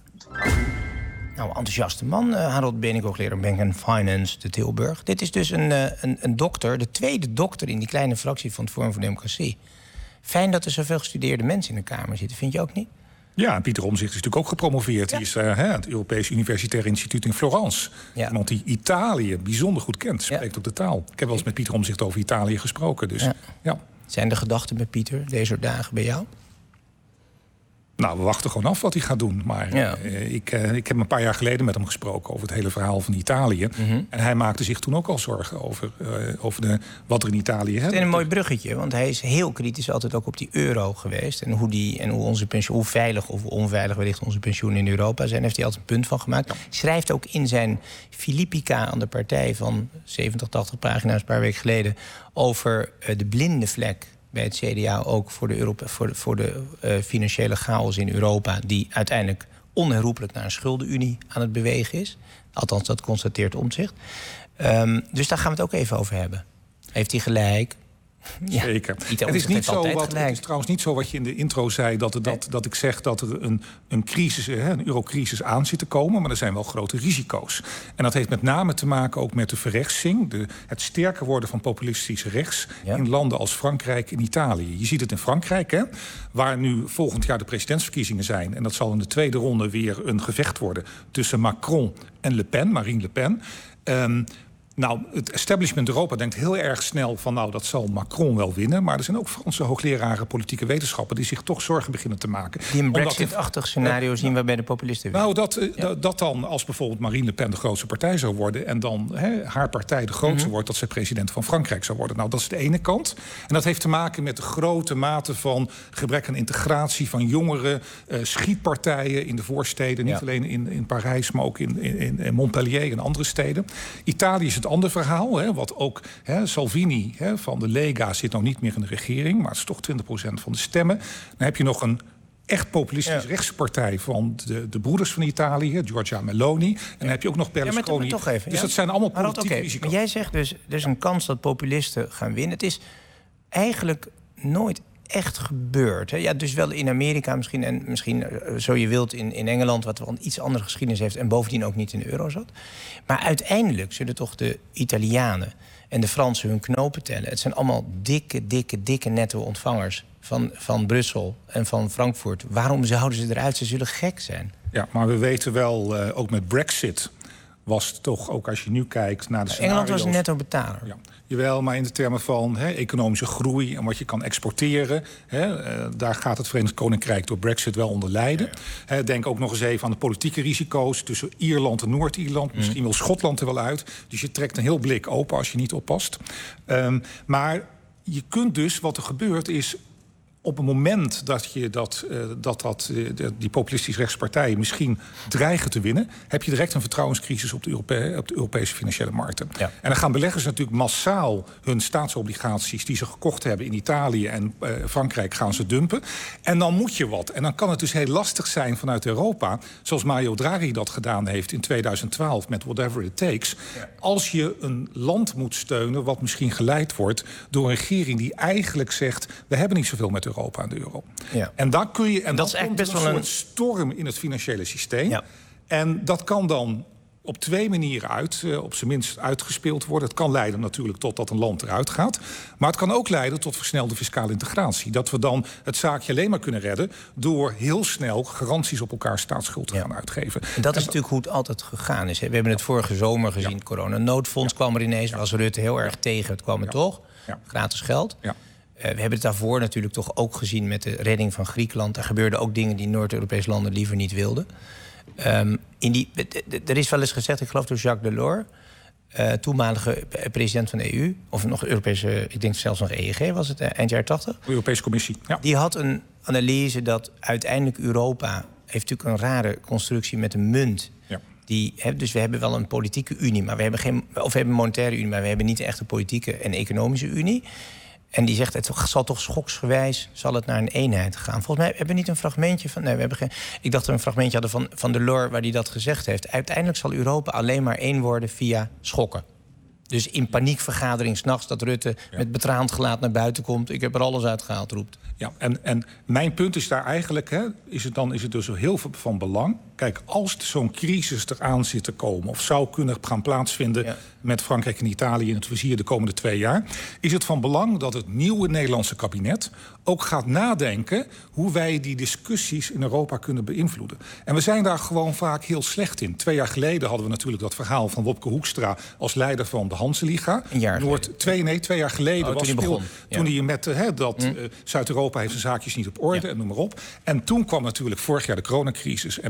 Nou, enthousiaste man, eh, Harold Benink, hoogleraar Bank and Finance te Tilburg. Dit is dus een, eh, een, een dokter, de tweede dokter in die kleine fractie van het Forum voor Democratie. Fijn dat er zoveel gestudeerde mensen in de Kamer zitten, vind je ook niet? Ja, Pieter Omtzigt is natuurlijk ook gepromoveerd. Die is uh, het Europees Universitair Instituut in Florence. Ja. Iemand die Italië bijzonder goed kent, spreekt Ja. op de taal. Ik heb wel eens met Pieter Omtzigt over Italië gesproken. Dus, Ja. ja. Zijn de gedachten met Pieter deze dagen bij jou? Nou, we wachten gewoon af wat hij gaat doen. Maar Ja. eh, ik, eh, ik heb een paar jaar geleden met hem gesproken over het hele verhaal van Italië. Mhm. En hij maakte zich toen ook al zorgen over, eh, over de, wat er in Italië Het is is. een mooi bruggetje, want hij is heel kritisch altijd ook op die euro geweest. En hoe, die, en hoe, onze pensioen, hoe veilig of onveilig wellicht onze pensioenen in Europa zijn. Heeft hij altijd een punt van gemaakt. Schrijft ook in zijn Filippica aan de partij van zeventig, tachtig pagina's een paar weken geleden over uh, de blinde vlek bij het C D A ook voor de, Europa, voor de, voor de uh, financiële chaos in Europa, die uiteindelijk onherroepelijk naar een schuldenunie aan het bewegen is. Althans, dat constateert Omtzigt. Um, dus daar gaan we het ook even over hebben. Heeft hij gelijk? Ja, zeker. Het is, niet zo wat, het is trouwens niet zo wat je in de intro zei... dat, er, dat, dat ik zeg dat er een, een, crisis, een eurocrisis aan zit te komen... maar er zijn wel grote risico's. En dat heeft met name te maken ook met de verrechtsing... De, het sterker worden van populistisch rechts... Ja. in landen als Frankrijk en Italië. Je ziet het in Frankrijk, hè, waar nu volgend jaar de presidentsverkiezingen zijn... en dat zal in de tweede ronde weer een gevecht worden... tussen Macron en Le Pen, Marine Le Pen... Um, Nou, het establishment Europa denkt heel erg snel van... nou, dat zal Macron wel winnen. Maar er zijn ook Franse hoogleraren politieke wetenschappen... die zich toch zorgen beginnen te maken. Die een Brexit-achtig scenario uh, zien waarbij de populisten winnen. Nou, dat, uh, ja. dat dan als bijvoorbeeld Marine Le Pen de grootste partij zou worden... en dan he, haar partij de grootste mm-hmm. wordt... dat zij president van Frankrijk zou worden. Nou, dat is de ene kant. En dat heeft te maken met de grote mate van gebrek aan integratie... van jongeren, uh, schietpartijen in de voorsteden. Niet ja. alleen in, in Parijs, maar ook in, in, in Montpellier en andere steden. Italië is het andere verhaal, hè, wat ook hè, Salvini hè, van de Lega zit nog niet meer in de regering, maar het is toch twintig procent van de stemmen. Dan heb je nog een echt populistisch ja. rechtse partij van de, de broeders van Italië, Giorgia Meloni. En dan heb je ook nog Berlusconi. Ja, maar toch even, dus ja. dat zijn allemaal maar politieke okay. risico's. Maar jij zegt dus, er is een kans dat populisten gaan winnen. Het is eigenlijk nooit echt gebeurd. Hè? Ja, dus wel in Amerika misschien... en misschien, zo je wilt, in, in Engeland... wat wel een iets andere geschiedenis heeft... en bovendien ook niet in de euro zat. Maar uiteindelijk zullen toch de Italianen en de Fransen hun knopen tellen. Het zijn allemaal dikke, dikke, dikke netto-ontvangers... Van, van Brussel en van Frankfurt. Waarom zouden ze eruit? Ze zullen gek zijn. Ja, maar we weten wel, uh, ook met Brexit... was het toch, ook als je nu kijkt naar de scenario's... Engeland was een netto-betaler. Ja. Jawel, maar in de termen van he, economische groei en wat je kan exporteren... He, uh, daar gaat het Verenigd Koninkrijk door Brexit wel onder lijden. Ja, ja. He, denk ook nog eens even aan de politieke risico's... tussen Ierland en Noord-Ierland. Mm. Misschien wil Schotland er wel uit. Dus je trekt een heel blik open als je niet oppast. Um, maar je kunt dus, wat er gebeurt is... op het moment dat je dat, uh, dat, dat uh, die populistisch rechtspartijen misschien dreigen te winnen... heb je direct een vertrouwenscrisis op de, Europe- op de Europese financiële markten. Ja. En dan gaan beleggers natuurlijk massaal hun staatsobligaties... die ze gekocht hebben in Italië en uh, Frankrijk gaan ze dumpen. En dan moet je wat. En dan kan het dus heel lastig zijn vanuit Europa... zoals Mario Draghi dat gedaan heeft in tweeduizend twaalf met Whatever It Takes... Ja. Als je een land moet steunen wat misschien geleid wordt... door een regering die eigenlijk zegt... we hebben niet zoveel met Europa en de euro. Ja. En daar kun je en dat is echt best wel een soort storm in het financiële systeem. Ja. En dat kan dan op twee manieren uit, uh, op zijn minst uitgespeeld worden. Het kan leiden natuurlijk tot dat een land eruit gaat. Maar het kan ook leiden tot versnelde fiscale integratie. Dat we dan het zaakje alleen maar kunnen redden... door heel snel garanties op elkaar staatsschuld te ja. gaan uitgeven. En dat is en natuurlijk hoe het altijd gegaan is. Hè? We hebben het vorige zomer gezien. Ja. Corona-noodfonds ja. kwam er ineens. Ja. Was Rutte heel erg tegen. Het kwam er ja. toch. Ja. Gratis geld. Ja. Uh, we hebben het daarvoor natuurlijk toch ook gezien met de redding van Griekenland. Er gebeurden ook dingen die Noord-Europese landen liever niet wilden. Um, in die, er is wel eens gezegd, ik geloof door Jacques Delors... Uh, toenmalige president van de E U, of nog Europese, ik denk zelfs nog E E G was het, uh, eind jaren tachtig. Europese Commissie, ja. Die had een analyse dat uiteindelijk Europa... heeft natuurlijk een rare constructie met een munt... Ja. Die, he, dus we hebben wel een politieke unie, maar we hebben geen, of we hebben een monetaire unie... maar we hebben niet echt een politieke en economische unie... En die zegt, het zal toch schoksgewijs zal het naar een eenheid gaan. Volgens mij hebben we niet een fragmentje van... Nee, we hebben geen... Ik dacht dat we een fragmentje hadden van, van Delors waar hij dat gezegd heeft. Uiteindelijk zal Europa alleen maar één worden via schokken. Dus in paniekvergadering 's nachts dat Rutte ja. met betraand gelaat naar buiten komt. Ik heb er alles uitgehaald, roept. Ja, en, en mijn punt is daar eigenlijk, hè, is het dan is het dus heel veel van belang. Kijk, als zo'n crisis eraan zit te komen... of zou kunnen gaan plaatsvinden ja. met Frankrijk en Italië in het vizier de komende twee jaar... is het van belang dat het nieuwe Nederlandse kabinet ook gaat nadenken... hoe wij die discussies in Europa kunnen beïnvloeden. En we zijn daar gewoon vaak heel slecht in. Twee jaar geleden hadden we natuurlijk dat verhaal van Wopke Hoekstra... als leider van de Hanseliga. Een jaar Noord, twee, nee, twee jaar geleden oh, was toen hij begon. Ja. Toen hij met uh, dat uh, Zuid-Europa heeft zijn zaakjes niet op orde ja. en noem maar op. En toen kwam natuurlijk vorig jaar de coronacrisis... en met het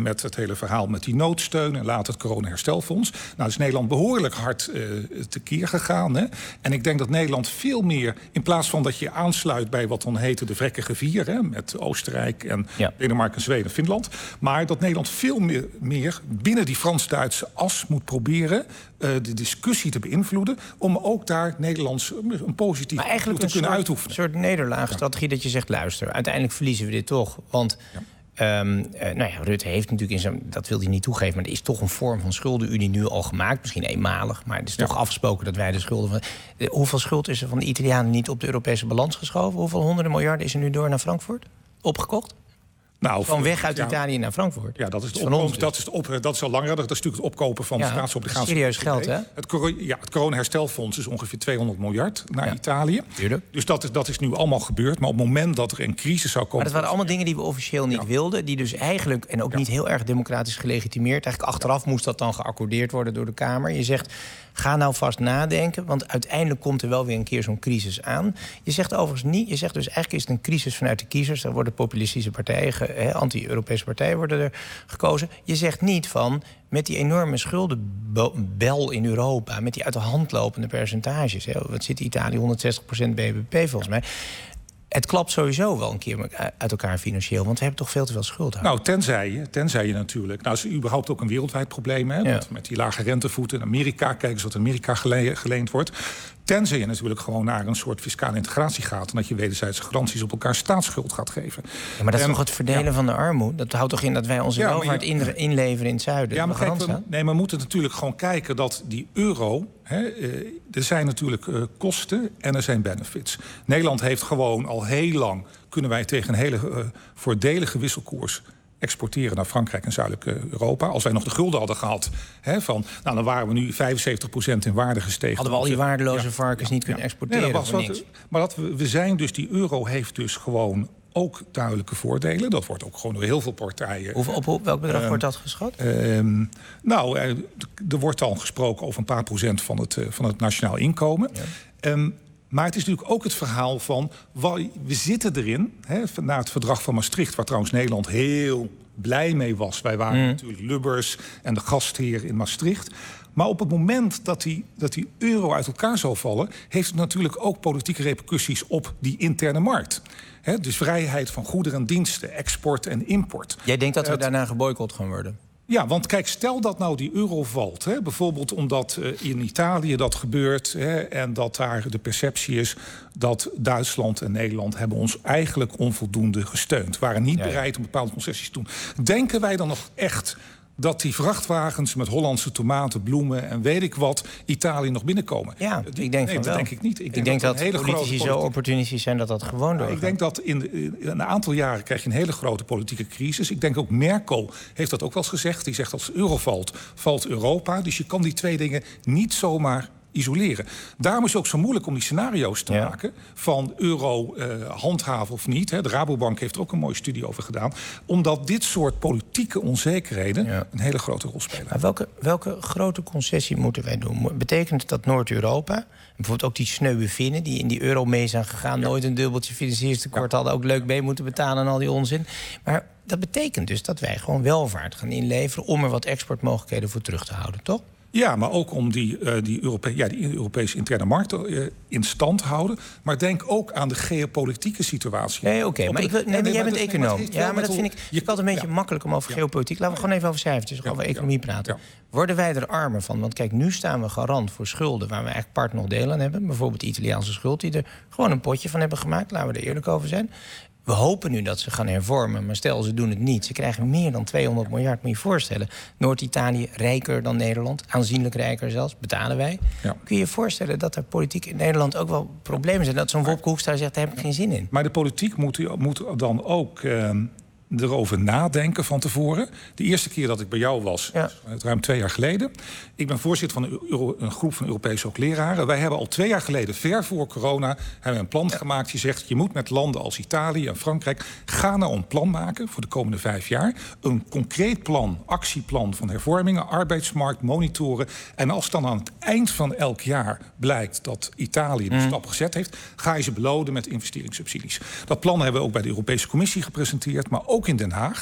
hele verhaal met die noodsteun en later het corona-herstelfonds. Nou is Nederland behoorlijk hard uh, tekeer gegaan. Hè? En ik denk dat Nederland veel meer, in plaats van dat je aansluit bij wat dan heette de vrekkige vier, hè, met Oostenrijk en ja. Denemarken, Zweden en Finland, maar dat Nederland veel meer, meer binnen die Frans-Duitse as moet proberen uh, de discussie te beïnvloeden, om ook daar Nederlands een positief maar eigenlijk te een kunnen soort, uitoefenen. Een soort nederlaagstrategie ja. dat je zegt, luister, uiteindelijk verliezen we dit toch. Want ja. um, uh, nou ja, Rutte heeft natuurlijk in zijn, dat wil hij niet toegeven, maar er is toch een vorm van schuldenunie nu al gemaakt. Misschien eenmalig, maar het is ja. toch afgesproken dat wij de schulden van. Uh, hoeveel schuld is er van de Italianen niet op de Europese balans geschoven? Hoeveel honderden miljarden is er nu door naar Frankfurt opgekocht? Nou, van weg uit ja, Italië naar Frankfurt. Ja, dat is, het opkomen, dat, is het op, dat is al langer. Dat is natuurlijk het opkopen van ja, staatsobligaties. Serieus geld, hè? Het, ja, het corona-herstelfonds is ongeveer tweehonderd miljard naar ja. Italië. Tuurlijk. Dus dat is, dat is nu allemaal gebeurd. Maar op het moment dat er een crisis zou komen. Maar dat waren allemaal dingen die we officieel niet ja. wilden. Die dus eigenlijk, en ook ja. niet heel erg democratisch gelegitimeerd. Eigenlijk achteraf moest dat dan geaccordeerd worden door de Kamer. Je zegt, ga nou vast nadenken. Want uiteindelijk komt er wel weer een keer zo'n crisis aan. Je zegt overigens niet. Je zegt dus eigenlijk is het een crisis vanuit de kiezers. Daar worden populistische partijen, anti-Europese partijen worden er gekozen. Je zegt niet van, met die enorme schuldenbel in Europa, met die uit de hand lopende percentages, hè, wat zit Italië, honderdzestig procent B B P volgens mij. Het klapt sowieso wel een keer uit elkaar financieel, want we hebben toch veel te veel schuld. Nou, tenzij je, tenzij je natuurlijk. Nou, is überhaupt ook een wereldwijd probleem. Hè, ja. Met die lage rentevoeten in Amerika, kijk eens wat in Amerika gele, geleend wordt. Tenzij je natuurlijk gewoon naar een soort fiscale integratie gaat en dat je wederzijdse garanties op elkaar staatsschuld gaat geven. Ja, maar dat is en, toch het verdelen ja. van de armoede? Dat houdt toch in dat wij onze ja, welvaart je, inleveren in het zuiden? Ja, maar kijk, we, nee, maar we moeten natuurlijk gewoon kijken dat die euro. Hè, uh, er zijn natuurlijk uh, kosten en er zijn benefits. Nederland heeft gewoon al heel lang, kunnen wij tegen een hele uh, voordelige wisselkoers exporteren naar Frankrijk en zuidelijke Europa. Als wij nog de gulden hadden gehad, hè, van, nou, dan waren we nu vijfenzeventig procent in waarde gestegen. Hadden we al die waardeloze ja, varkens ja, niet kunnen ja. exporteren nee, dat was voor niks. Wat, maar dat we, we zijn dus, die euro heeft dus gewoon ook duidelijke voordelen. Dat wordt ook gewoon door heel veel partijen. Hoeveel, op, op welk bedrag uh, wordt dat geschat? Uh, nou, uh, er wordt al gesproken over een paar procent van het, uh, van het nationaal inkomen. Ja. Um, Maar het is natuurlijk ook het verhaal van, we zitten erin, hè, na het verdrag van Maastricht, waar trouwens Nederland heel blij mee was. Wij waren mm. natuurlijk Lubbers en de gastheer in Maastricht. Maar op het moment dat die, dat die euro uit elkaar zal vallen, heeft het natuurlijk ook politieke repercussies op die interne markt. Hè, dus vrijheid van goederen en diensten, export en import. Jij denkt dat we het, daarna geboycott gaan worden? Ja, want kijk, stel dat nou die euro valt. Hè, bijvoorbeeld omdat uh, in Italië dat gebeurt. Hè, en dat daar de perceptie is dat Duitsland en Nederland hebben ons eigenlijk onvoldoende gesteund. Waren niet ja, ja. bereid om bepaalde concessies te doen. Denken wij dan nog echt dat die vrachtwagens met Hollandse tomaten, bloemen en weet ik wat Italië nog binnenkomen? Ja, die, ik denk nee, van dat wel. denk ik niet. Ik, ik denk, denk dat, dat hele politici zo opportunistisch zijn dat dat gewoon doorgaat. Nou, ik denk dat in, in een aantal jaren krijg je een hele grote politieke crisis. Ik denk ook Merkel heeft dat ook wel eens gezegd. Die zegt als de euro valt, valt Europa. Dus je kan die twee dingen niet zomaar isoleren. Daarom is het ook zo moeilijk om die scenario's te ja. maken van euro uh, handhaven of niet. Hè. De Rabobank heeft er ook een mooie studie over gedaan. Omdat dit soort politieke onzekerheden ja. een hele grote rol spelen. Maar welke, welke grote concessie moeten wij doen? Betekent het dat Noord-Europa, bijvoorbeeld ook die sneuwe Finnen die in die euro mee zijn gegaan, ja. nooit een dubbeltje financieringstekort ja. hadden, ook leuk mee moeten betalen en al die onzin. Maar dat betekent dus dat wij gewoon welvaart gaan inleveren om er wat exportmogelijkheden voor terug te houden, toch? Ja, maar ook om die, uh, die, Europe- ja, die Europese interne markt uh, in stand te houden. Maar denk ook aan de geopolitieke situatie. Nee, oké, okay, maar, ik wil, nee, nee, jij bent econoom. Nee, ja, maar dat vind ik je altijd een beetje ja. makkelijk om over ja. geopolitiek. Laten we gewoon even over cijfertjes, ja. over economie praten. Ja. Worden wij er armer van? Want kijk, nu staan we garant voor schulden waar we eigenlijk part nog deel aan hebben. Bijvoorbeeld de Italiaanse schuld, die er gewoon een potje van hebben gemaakt. Laten we er eerlijk over zijn. We hopen nu dat ze gaan hervormen, maar stel ze doen het niet. Ze krijgen meer dan tweehonderd miljard, moet je je voorstellen. Noord-Italië rijker dan Nederland, aanzienlijk rijker zelfs, betalen wij. Ja. Kun je je voorstellen dat er politiek in Nederland ook wel problemen zijn? Dat zo'n Wopke Hoekstra zegt, daar heb ik geen zin in. Maar de politiek moet, moet dan ook Uh... erover nadenken van tevoren. De eerste keer dat ik bij jou was, ja. ruim twee jaar geleden. Ik ben voorzitter van een, Euro, een groep van Europese hoogleraren. Wij hebben al twee jaar geleden, ver voor corona, hebben een plan ja. gemaakt die zegt, je moet met landen als Italië en Frankrijk, ga nou een plan maken voor de komende vijf jaar. Een concreet plan, actieplan van hervormingen, arbeidsmarkt, monitoren. En als dan aan het eind van elk jaar blijkt dat Italië de mm. stap gezet heeft, ga je ze belonen met investeringssubsidies. Dat plan hebben we ook bij de Europese Commissie gepresenteerd, maar ook in Den Haag.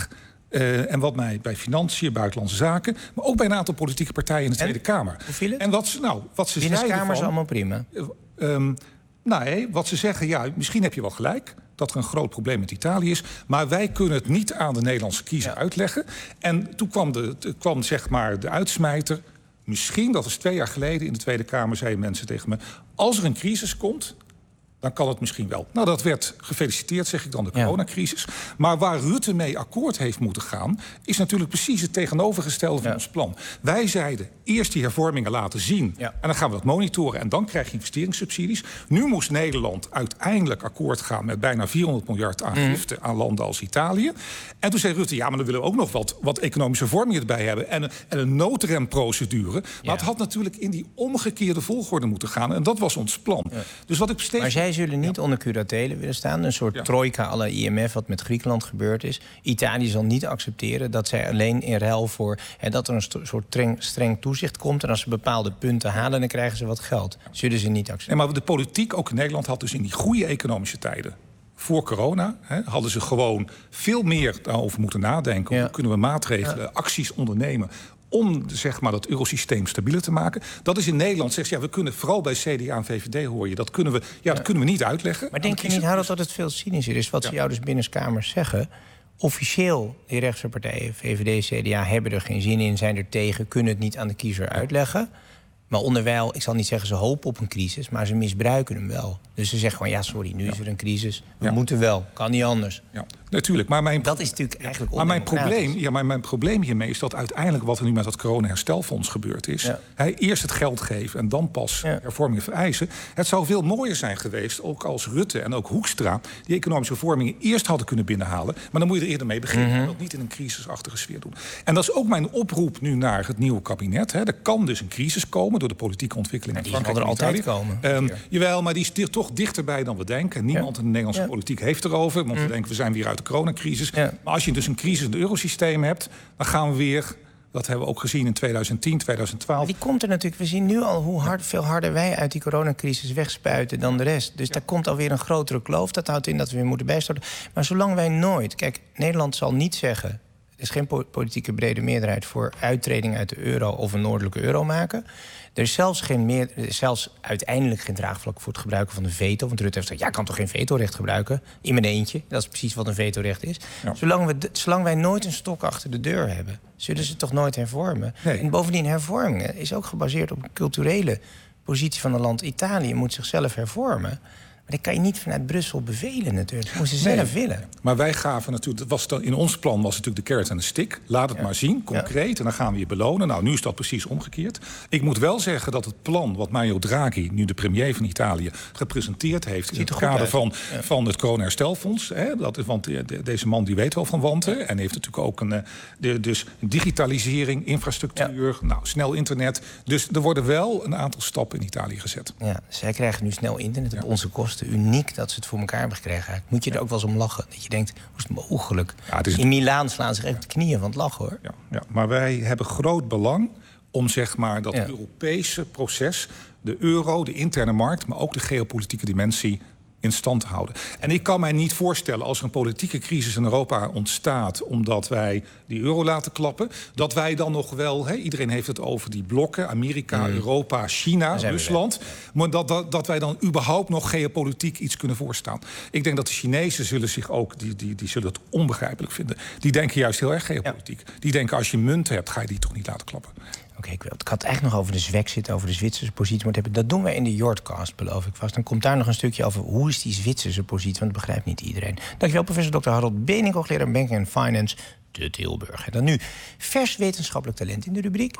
Uh, en wat mij bij financiën, buitenlandse zaken, maar ook bij een aantal politieke partijen in de Tweede en? Kamer. Hoe viel het? En wat ze, nou, wat ze zeiden Binnenkamers van, allemaal prima. Uh, um, nee, wat ze zeggen, ja, misschien heb je wel gelijk dat er een groot probleem met Italië is, maar wij kunnen het niet aan de Nederlandse kiezer ja. uitleggen. En toen kwam, de, kwam zeg maar de uitsmijter. Misschien, dat was twee jaar geleden in de Tweede Kamer, zeiden mensen tegen me, als er een crisis komt, dan kan het misschien wel. Nou, dat werd gefeliciteerd, zeg ik dan, de coronacrisis. Ja. Maar waar Rutte mee akkoord heeft moeten gaan, is natuurlijk precies het tegenovergestelde van ja. ons plan. Wij zeiden, eerst die hervormingen laten zien, ja. en dan gaan we dat monitoren, en dan krijg je investeringssubsidies. Nu moest Nederland uiteindelijk akkoord gaan met bijna vierhonderd miljard aangifte mm. aan landen als Italië. En toen zei Rutte, ja, maar dan willen we ook nog wat, wat economische hervormingen erbij hebben en een, en een noodremprocedure. Maar ja. het had natuurlijk in die omgekeerde volgorde moeten gaan, en dat was ons plan. Ja. Dus wat ik steeds... Maar zij zullen niet ja. onder curatele willen staan. Een soort ja. trojka à la I M F, wat met Griekenland gebeurd is. Italië zal niet accepteren dat zij alleen in ruil voor... en dat er een st- soort streng, streng toezicht komt. En als ze bepaalde punten halen, dan krijgen ze wat geld. Zullen ze niet accepteren. Nee, maar de politiek, ook in Nederland, had dus in die goede economische tijden, voor corona, hè, hadden ze gewoon veel meer daarover moeten nadenken. Ja. Hoe kunnen we maatregelen, ja. acties ondernemen om zeg maar, dat eurosysteem stabieler te maken. Dat is in Nederland, zegt ja, we kunnen vooral bij C D A en V V D hoor je, dat kunnen we, ja, ja. dat kunnen we niet uitleggen. Maar denk je niet, Harold, dat het veel cynischer is wat ja. ze jou dus binnenskamers zeggen? Officieel, die rechtse partijen, V V D, C D A, hebben er geen zin in, zijn er tegen, kunnen het niet aan de kiezer uitleggen. Maar onderwijl, ik zal niet zeggen ze hopen op een crisis, maar ze misbruiken hem wel. Dus ze zeggen gewoon, ja, sorry, nu ja. is er een crisis. We ja. moeten wel, kan niet anders. Ja, natuurlijk. Maar mijn, dat is natuurlijk eigenlijk maar mijn probleem, ja, maar mijn probleem hiermee is dat uiteindelijk wat er nu met dat corona-herstelfonds gebeurd is, ja. hij eerst het geld geven en dan pas ja. hervormingen vereisen. Het zou veel mooier zijn geweest, ook als Rutte en ook Hoekstra die economische hervormingen eerst hadden kunnen binnenhalen. Maar dan moet je er eerder mee beginnen mm-hmm. en dat niet in een crisisachtige sfeer doen. En dat is ook mijn oproep nu naar het nieuwe kabinet. Hè. Er kan dus een crisis komen door de politieke ontwikkeling. Ja, die zal er altijd komen. Um, jawel, maar die is toch dichterbij dan we denken. Niemand ja. in de Nederlandse ja. politiek heeft erover. Want mm. we denken, we zijn weer uit de coronacrisis. Ja. Maar als je dus een crisis in het eurosysteem hebt, dan gaan we weer, dat hebben we ook gezien in tweeduizend tien, tweeduizend twaalf. Die komt er natuurlijk. We zien nu al hoe hard, veel harder wij uit die coronacrisis wegspuiten dan de rest. Dus ja. daar komt alweer een grotere kloof. Dat houdt in dat we weer moeten bijstorten. Maar zolang wij nooit... Kijk, Nederland zal niet zeggen, er is geen politieke brede meerderheid voor uittreding uit de euro of een noordelijke euro maken. Er is zelfs, geen meer, er is zelfs uiteindelijk geen draagvlak voor het gebruiken van een veto. Want Rutte heeft gezegd, ja, ik kan toch geen vetorecht gebruiken? In mijn eentje. Dat is precies wat een vetorecht is. Ja. Zolang, we, zolang wij nooit een stok achter de deur hebben, zullen ze toch nooit hervormen. Nee. En bovendien, hervormingen is ook gebaseerd op een culturele positie van een land. Italië moet zichzelf hervormen. Maar dat kan je niet vanuit Brussel bevelen natuurlijk. Dat moeten ze nee, zelf willen. Maar wij gaven natuurlijk, dat was dan, in ons plan was natuurlijk de carrot en de stick. Laat het ja. maar zien, concreet, ja. en dan gaan we je belonen. Nou, nu is dat precies omgekeerd. Ik moet wel zeggen dat het plan wat Mario Draghi, nu de premier van Italië, gepresenteerd heeft in het kader van, ja. van het corona-herstelfonds. Hè, dat is, want de, deze man die weet wel van wanten. Ja. En heeft natuurlijk ook een de, dus digitalisering, infrastructuur, ja. nou, snel internet. Dus er worden wel een aantal stappen in Italië gezet. Ja, zij krijgen nu snel internet op ja. onze kosten. Uniek dat ze het voor elkaar hebben gekregen. Moet je er ook wel eens om lachen? Dat je denkt, hoe is het mogelijk? Ja, het is in Milaan slaan ze echt op de knieën van het lachen, hoor. Ja, ja, maar wij hebben groot belang om zeg maar dat ja. Europese proces, de euro, de interne markt, maar ook de geopolitieke dimensie in stand te houden. En ik kan mij niet voorstellen, als er een politieke crisis in Europa ontstaat omdat wij die euro laten klappen, dat wij dan nog wel, he, iedereen heeft het over die blokken, Amerika, mm. Europa, China, Rusland, maar dat, dat, dat wij dan überhaupt nog geopolitiek iets kunnen voorstaan. Ik denk dat de Chinezen zullen zich ook, die, die, die zullen het onbegrijpelijk vinden. Die denken juist heel erg geopolitiek. Ja. Die denken, als je munt hebt, ga je die toch niet laten klappen. Oké, okay, ik, ik had het eigenlijk nog over de Zwexit, over de Zwitserse positie moeten hebben. Dat doen wij in de Jordcast, beloof ik vast. Dan komt daar nog een stukje over hoe is die Zwitserse positie, want dat begrijpt niet iedereen. Dankjewel, professor dokter Harold Benink, hoogleraar Banking and Finance te Tilburg. En dan nu vers wetenschappelijk talent in de rubriek.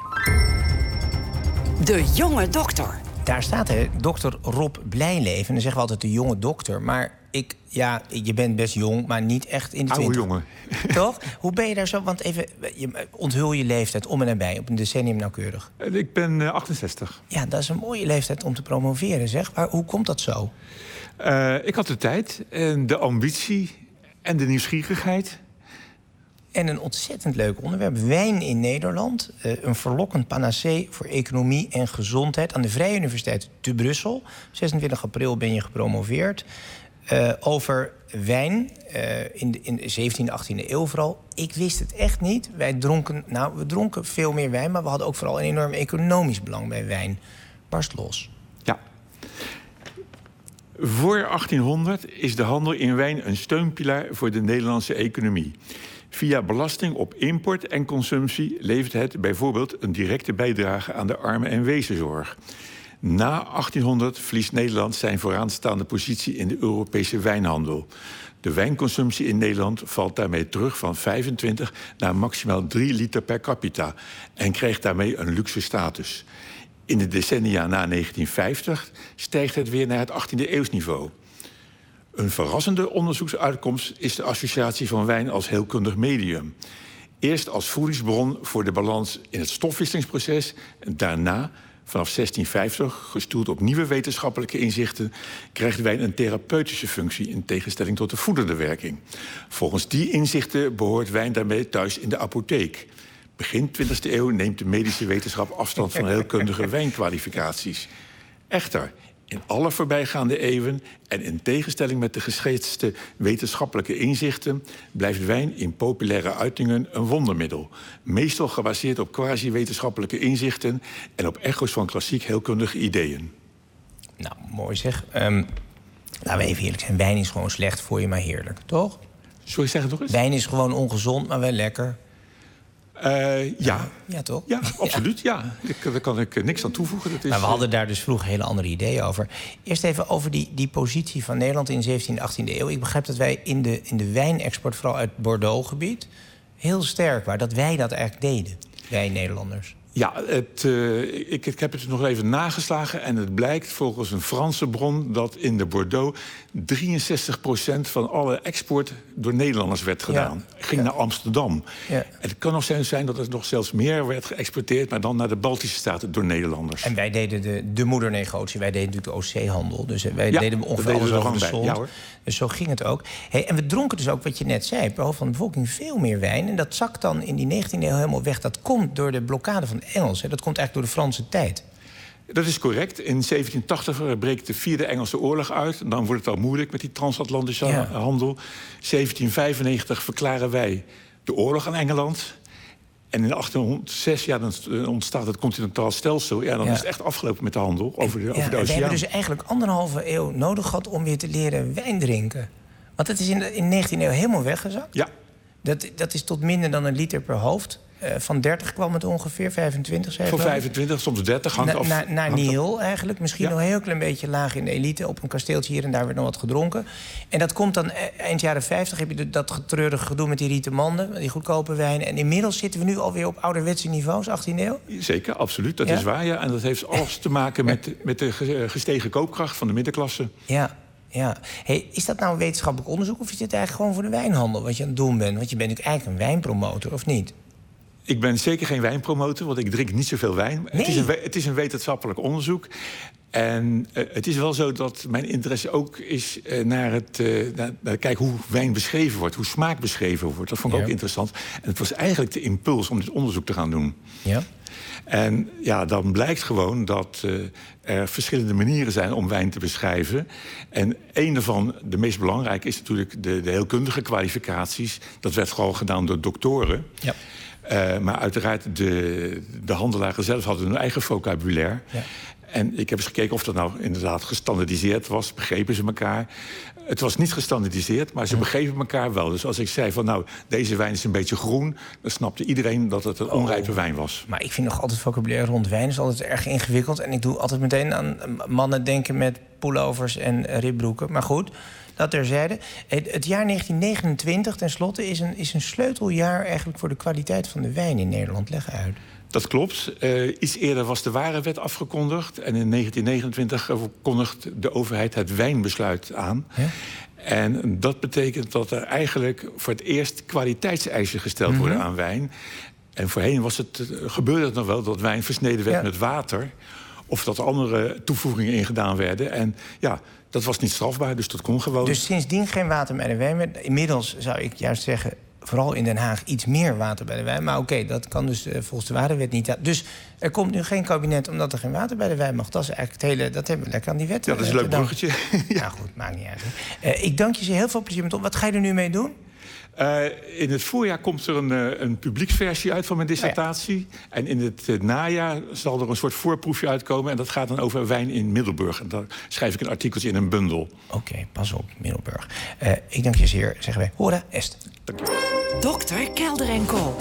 De jonge dokter. Daar staat hè, dokter Rob Blijleven. En dan zeggen we altijd de jonge dokter. Maar ik, ja, je bent best jong, maar niet echt in de twintig. Oude jongen. Toch? Hoe ben je daar zo? Want even, je, onthul je leeftijd om en nabij, op een decennium nauwkeurig. Ik ben uh, achtenzestig. Ja, dat is een mooie leeftijd om te promoveren, zeg. Maar hoe komt dat zo? Uh, ik had de tijd en de ambitie en de nieuwsgierigheid. En een ontzettend leuk onderwerp. Wijn in Nederland. Uh, een verlokkend panacee voor economie en gezondheid. Aan de Vrije Universiteit te Brussel. zesentwintig april ben je gepromoveerd. Uh, over wijn uh, in, de, in de zeventiende, achttiende eeuw vooral. Ik wist het echt niet. Wij dronken, nou, we dronken veel meer wijn, maar we hadden ook vooral een enorm economisch belang bij wijn. Barst los. Ja. Voor achttienhonderd is de handel in wijn een steunpilaar voor de Nederlandse economie. Via belasting op import en consumptie levert het bijvoorbeeld een directe bijdrage aan de armen- en wezenzorg. Na achttienhonderd verliest Nederland zijn vooraanstaande positie in de Europese wijnhandel. De wijnconsumptie in Nederland valt daarmee terug van vijfentwintig naar maximaal drie liter per capita en krijgt daarmee een luxe status. In de decennia na negentien vijftig stijgt het weer naar het achttiende eeuwsniveau. Een verrassende onderzoeksuitkomst is de associatie van wijn als heelkundig medium. Eerst als voedingsbron voor de balans in het stofwisselingsproces en daarna, vanaf zestien vijftig, gestoeld op nieuwe wetenschappelijke inzichten, krijgt wijn een therapeutische functie in tegenstelling tot de voedende werking. Volgens die inzichten behoort wijn daarmee thuis in de apotheek. Begin twintigste eeuw neemt de medische wetenschap afstand van heelkundige wijnkwalificaties. Echter, in alle voorbijgaande eeuwen en in tegenstelling met de geschetste wetenschappelijke inzichten blijft wijn in populaire uitingen een wondermiddel. Meestal gebaseerd op quasi-wetenschappelijke inzichten en op echo's van klassiek heelkundige ideeën. Nou, mooi zeg. Um, laten we even eerlijk zijn. Wijn is gewoon slecht voor je, maar heerlijk, toch? Sorry, zeg het toch eens? Wijn is gewoon ongezond, maar wel lekker. Uh, ja. Ja, toch? Ja, absoluut. Ja. Ik, daar kan ik niks aan toevoegen. Dat is, maar we hadden daar dus vroeger hele andere ideeën over. Eerst even over die, die positie van Nederland in de zeventiende, achttiende eeuw. Ik begrijp dat wij in de, in de wijnexport, vooral uit Bordeaux-gebied, heel sterk waren. Dat wij dat eigenlijk deden, wij Nederlanders. Ja, het, uh, ik, ik heb het nog even nageslagen en het blijkt volgens een Franse bron dat in de Bordeaux drieënzestig procent van alle export door Nederlanders werd gedaan. Ja. Ging ja. naar Amsterdam. Ja. En het kan nog zijn dat er nog zelfs meer werd geëxporteerd, maar dan naar de Baltische Staten door Nederlanders. En wij deden de, de moedernegotie, wij deden natuurlijk de Oostzeehandel. Dus wij ja, deden ongeveer alles over de zon. Ja, hoor. Dus zo ging het ook. Hey, en we dronken dus ook, wat je net zei, per hoofd van de bevolking veel meer wijn. En dat zakt dan in die negentiende eeuw helemaal weg. Dat komt door de blokkade van de Engelsen. Dat komt eigenlijk door de Franse tijd. Dat is correct. In zeventien tachtig breekt de Vierde Engelse Oorlog uit. Dan wordt het al moeilijk met die transatlantische ja. handel. zeventien vijfennegentig verklaren wij de oorlog aan Engeland. En in achttienhonderdzes ja, dan ontstaat het continentaal stelsel. Ja, dan ja. is het echt afgelopen met de handel over de, ja, over de oceaan. We hebben dus eigenlijk anderhalve eeuw nodig gehad om weer te leren wijn drinken. Want dat is in de, in de negentiende eeuw helemaal weggezakt. Ja. Dat, dat is tot minder dan een liter per hoofd. Uh, van dertig kwam het ongeveer, vijfentwintig, zei Van vijfentwintig, soms dertig, hangt na, af. Na, naar hangt nihil af. Eigenlijk. Misschien ja. nog een heel klein beetje laag in de elite. Op een kasteeltje hier en daar werd nog wat gedronken. En dat komt dan eind jaren vijftig. Heb je dat treurige gedoe met die rieten manden, die goedkope wijnen. En inmiddels zitten we nu alweer op ouderwetse niveaus, achttiende eeuw. Zeker, absoluut. Dat ja? is waar, ja. En dat heeft alles te maken met, met de gestegen koopkracht van de middenklasse. Ja. Ja. Hey, is dat nou een wetenschappelijk onderzoek of is dit eigenlijk gewoon voor de wijnhandel wat je aan het doen bent? Want je bent natuurlijk eigenlijk een wijnpromotor, of niet? Ik ben zeker geen wijnpromotor, want ik drink niet zoveel wijn. Nee. Het, is een, het is een wetenschappelijk onderzoek. En uh, het is wel zo dat mijn interesse ook is uh, naar het uh, naar, naar kijken hoe wijn beschreven wordt, hoe smaak beschreven wordt. Dat vond ik ja. ook interessant. En het was eigenlijk de impuls om dit onderzoek te gaan doen. Ja. En ja, dan blijkt gewoon dat uh, er verschillende manieren zijn om wijn te beschrijven. En een daarvan, de meest belangrijke, is natuurlijk de, de heelkundige kwalificaties. Dat werd gewoon gedaan door doktoren. Ja. Uh, maar uiteraard, de, de handelaren zelf hadden hun eigen vocabulaire. Ja. En ik heb eens gekeken of dat nou inderdaad gestandardiseerd was. Begrepen ze elkaar? Het was niet gestandardiseerd, maar ze ja. begrepen elkaar wel. Dus als ik zei van nou, deze wijn is een beetje groen, dan snapte iedereen dat het een onrijpe oh. wijn was. Maar ik vind nog altijd vocabulaire rond wijn is altijd erg ingewikkeld. En ik doe altijd meteen aan mannen denken met pullovers en ribbroeken. Maar goed, dat terzijde. Het jaar negentien negenentwintig, tenslotte, is een, is een sleuteljaar eigenlijk voor de kwaliteit van de wijn in Nederland. Leg uit. Dat klopt. Uh, iets eerder was de Warenwet afgekondigd. En in negentien negenentwintig kondigt de overheid het wijnbesluit aan. Ja? En dat betekent dat er eigenlijk voor het eerst kwaliteitseisen gesteld mm-hmm. worden aan wijn. En voorheen was het, gebeurde het nog wel dat wijn versneden werd ja. met water. Of dat er andere toevoegingen in gedaan werden. En ja, dat was niet strafbaar, dus dat kon gewoon. Dus sindsdien geen water meer in de wijn. Inmiddels zou ik juist zeggen, vooral in Den Haag iets meer water bij de wijn. Maar oké, okay, dat kan dus uh, volgens de waterwet niet. Dus er komt nu geen kabinet omdat er geen water bij de wijn mag. Dat is eigenlijk het hele, dat hebben we lekker aan die wet. Ja, dat is een leuk bruggetje. Ja, goed, maakt niet uit. Uh, ik dank je zeer, heel veel plezier met op. Wat ga je er nu mee doen? Uh, in het voorjaar komt er een, uh, een publieksversie uit van mijn dissertatie. Oh ja. En in het uh, najaar zal er een soort voorproefje uitkomen. En dat gaat dan over wijn in Middelburg. En daar schrijf ik een artikeltje in een bundel. Oké, okay, pas op, Middelburg. Uh, ik dank je zeer, zeggen wij. Hora est. Dank je. Dokter Kelder en Co.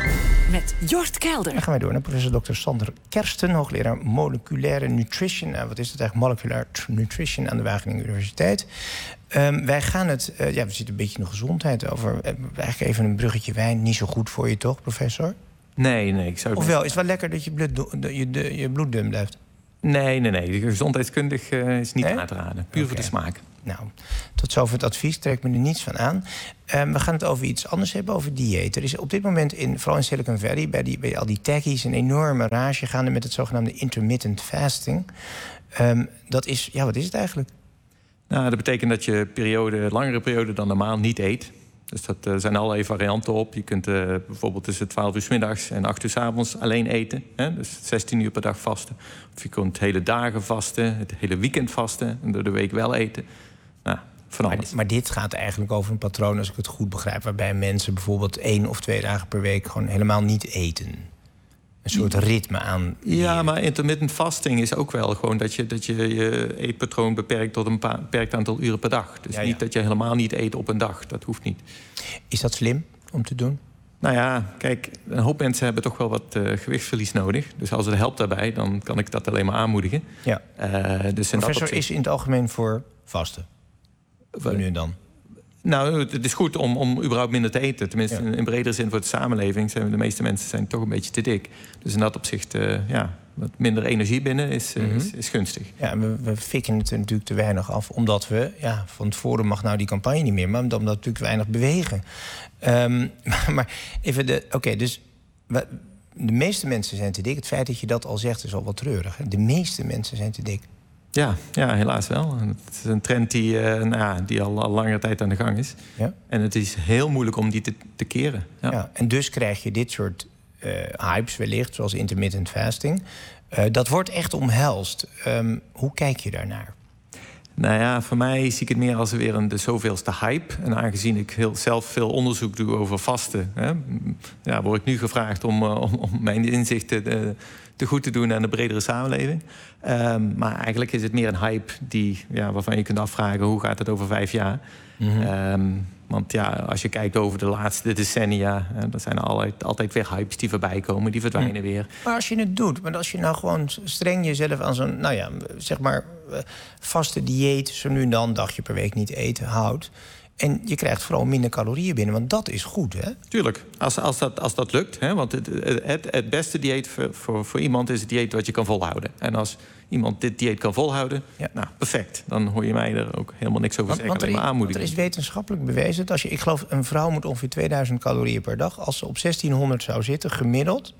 Met Jort Kelder. Dan gaan wij door naar professor dokter Sander Kersten, hoogleraar moleculaire nutrition. Nou, wat is dat eigenlijk? Molecular nutrition aan de Wageningen Universiteit. Um, wij gaan het, uh, ja, we zitten een beetje in de gezondheid over. Uh, eigenlijk even een bruggetje wijn. Niet zo goed voor je, toch, professor? Nee, nee. Ik zou Ofwel, is het wel lekker dat je bloed, je, je, je bloed dun blijft? Nee, nee, nee. Gezondheidskundig uh, is niet nee? aan te raden. Puur okay. voor de smaak. Nou, tot zover het advies. Trek me er niets van aan. Um, we gaan het over iets anders hebben, over dieet. Er is op dit moment, in, vooral in Silicon Valley, bij, die, bij al die techies, een enorme rage gaande met het zogenaamde intermittent fasting. Um, dat is, ja, wat is het eigenlijk? Nou, dat betekent dat je periode, langere periode dan normaal niet eet. Dus dat uh, zijn allerlei varianten op. Je kunt uh, bijvoorbeeld tussen twaalf uur 's middags en acht uur 's avonds alleen eten. Hè? Dus zestien uur per dag vasten. Of je kunt hele dagen vasten, het hele weekend vasten en door de week wel eten. Nou, van alles. Maar, maar dit gaat eigenlijk over een patroon, als ik het goed begrijp, waarbij mensen bijvoorbeeld één of twee dagen per week gewoon helemaal niet eten. Een soort ritme aan. Ja, maar intermittent fasting is ook wel gewoon dat je dat je, je eetpatroon beperkt tot een beperkt aantal uren per dag. Dus ja, ja. niet dat je helemaal niet eet op een dag. Dat hoeft niet. Is dat slim om te doen? Nou ja, kijk, een hoop mensen hebben toch wel wat uh, gewichtsverlies nodig. Dus als het helpt daarbij, dan kan ik dat alleen maar aanmoedigen. Ja. Uh, dus Professor dat is in het algemeen voor vasten? Voor nu en dan? Nou, het is goed om, om überhaupt minder te eten. Tenminste, ja. in bredere zin voor de samenleving zijn de meeste mensen zijn toch een beetje te dik. Dus in dat opzicht, uh, ja, wat minder energie binnen is, uh, mm-hmm. is, is gunstig. Ja, we, we fikken het er natuurlijk te weinig af. Omdat we, ja, van tevoren mag nou die campagne niet meer, maar omdat we natuurlijk te weinig bewegen. Um, maar, maar even de, oké, okay, dus we, de meeste mensen zijn te dik. Het feit dat je dat al zegt is al wat treurig. Hè? De meeste mensen zijn te dik. Ja, ja, helaas wel. Het is een trend die, uh, nou, die al, al langere tijd aan de gang is. Ja. En het is heel moeilijk om die te, te keren. Ja. Ja, en dus krijg je dit soort uh, hypes wellicht, zoals intermittent fasting. Uh, dat wordt echt omhelst. Um, hoe kijk je daarnaar? Nou ja, voor mij zie ik het meer als weer een de zoveelste hype. En aangezien ik heel, zelf veel onderzoek doe over vasten, hè, ja, word ik nu gevraagd om, uh, om, om mijn inzichten te, te goed te doen aan de bredere samenleving. Um, maar eigenlijk is het meer een hype die, ja, waarvan je kunt afvragen hoe gaat het over vijf jaar. Mm-hmm. Um, want ja, als je kijkt over de laatste decennia, uh, dan zijn er altijd, altijd weer hypes die voorbij komen, die verdwijnen mm. weer. Maar als je het doet, maar als je nou gewoon streng jezelf aan zo'n, nou ja, zeg maar uh, vaste dieet, zo nu en dan een dagje per week niet eten, houdt. En je krijgt vooral minder calorieën binnen, want dat is goed, hè? Tuurlijk, als, als, dat, als dat lukt. Hè? Want het, het, het beste dieet voor, voor, voor iemand is het dieet wat je kan volhouden. En als iemand dit dieet kan volhouden, ja. nou, perfect. Dan hoor je mij er ook helemaal niks over want, zeggen. Want er, alleen maar want er is wetenschappelijk bewezen dat als je, ik geloof, een vrouw moet ongeveer tweeduizend calorieën per dag. Als ze op zestienhonderd zou zitten, gemiddeld,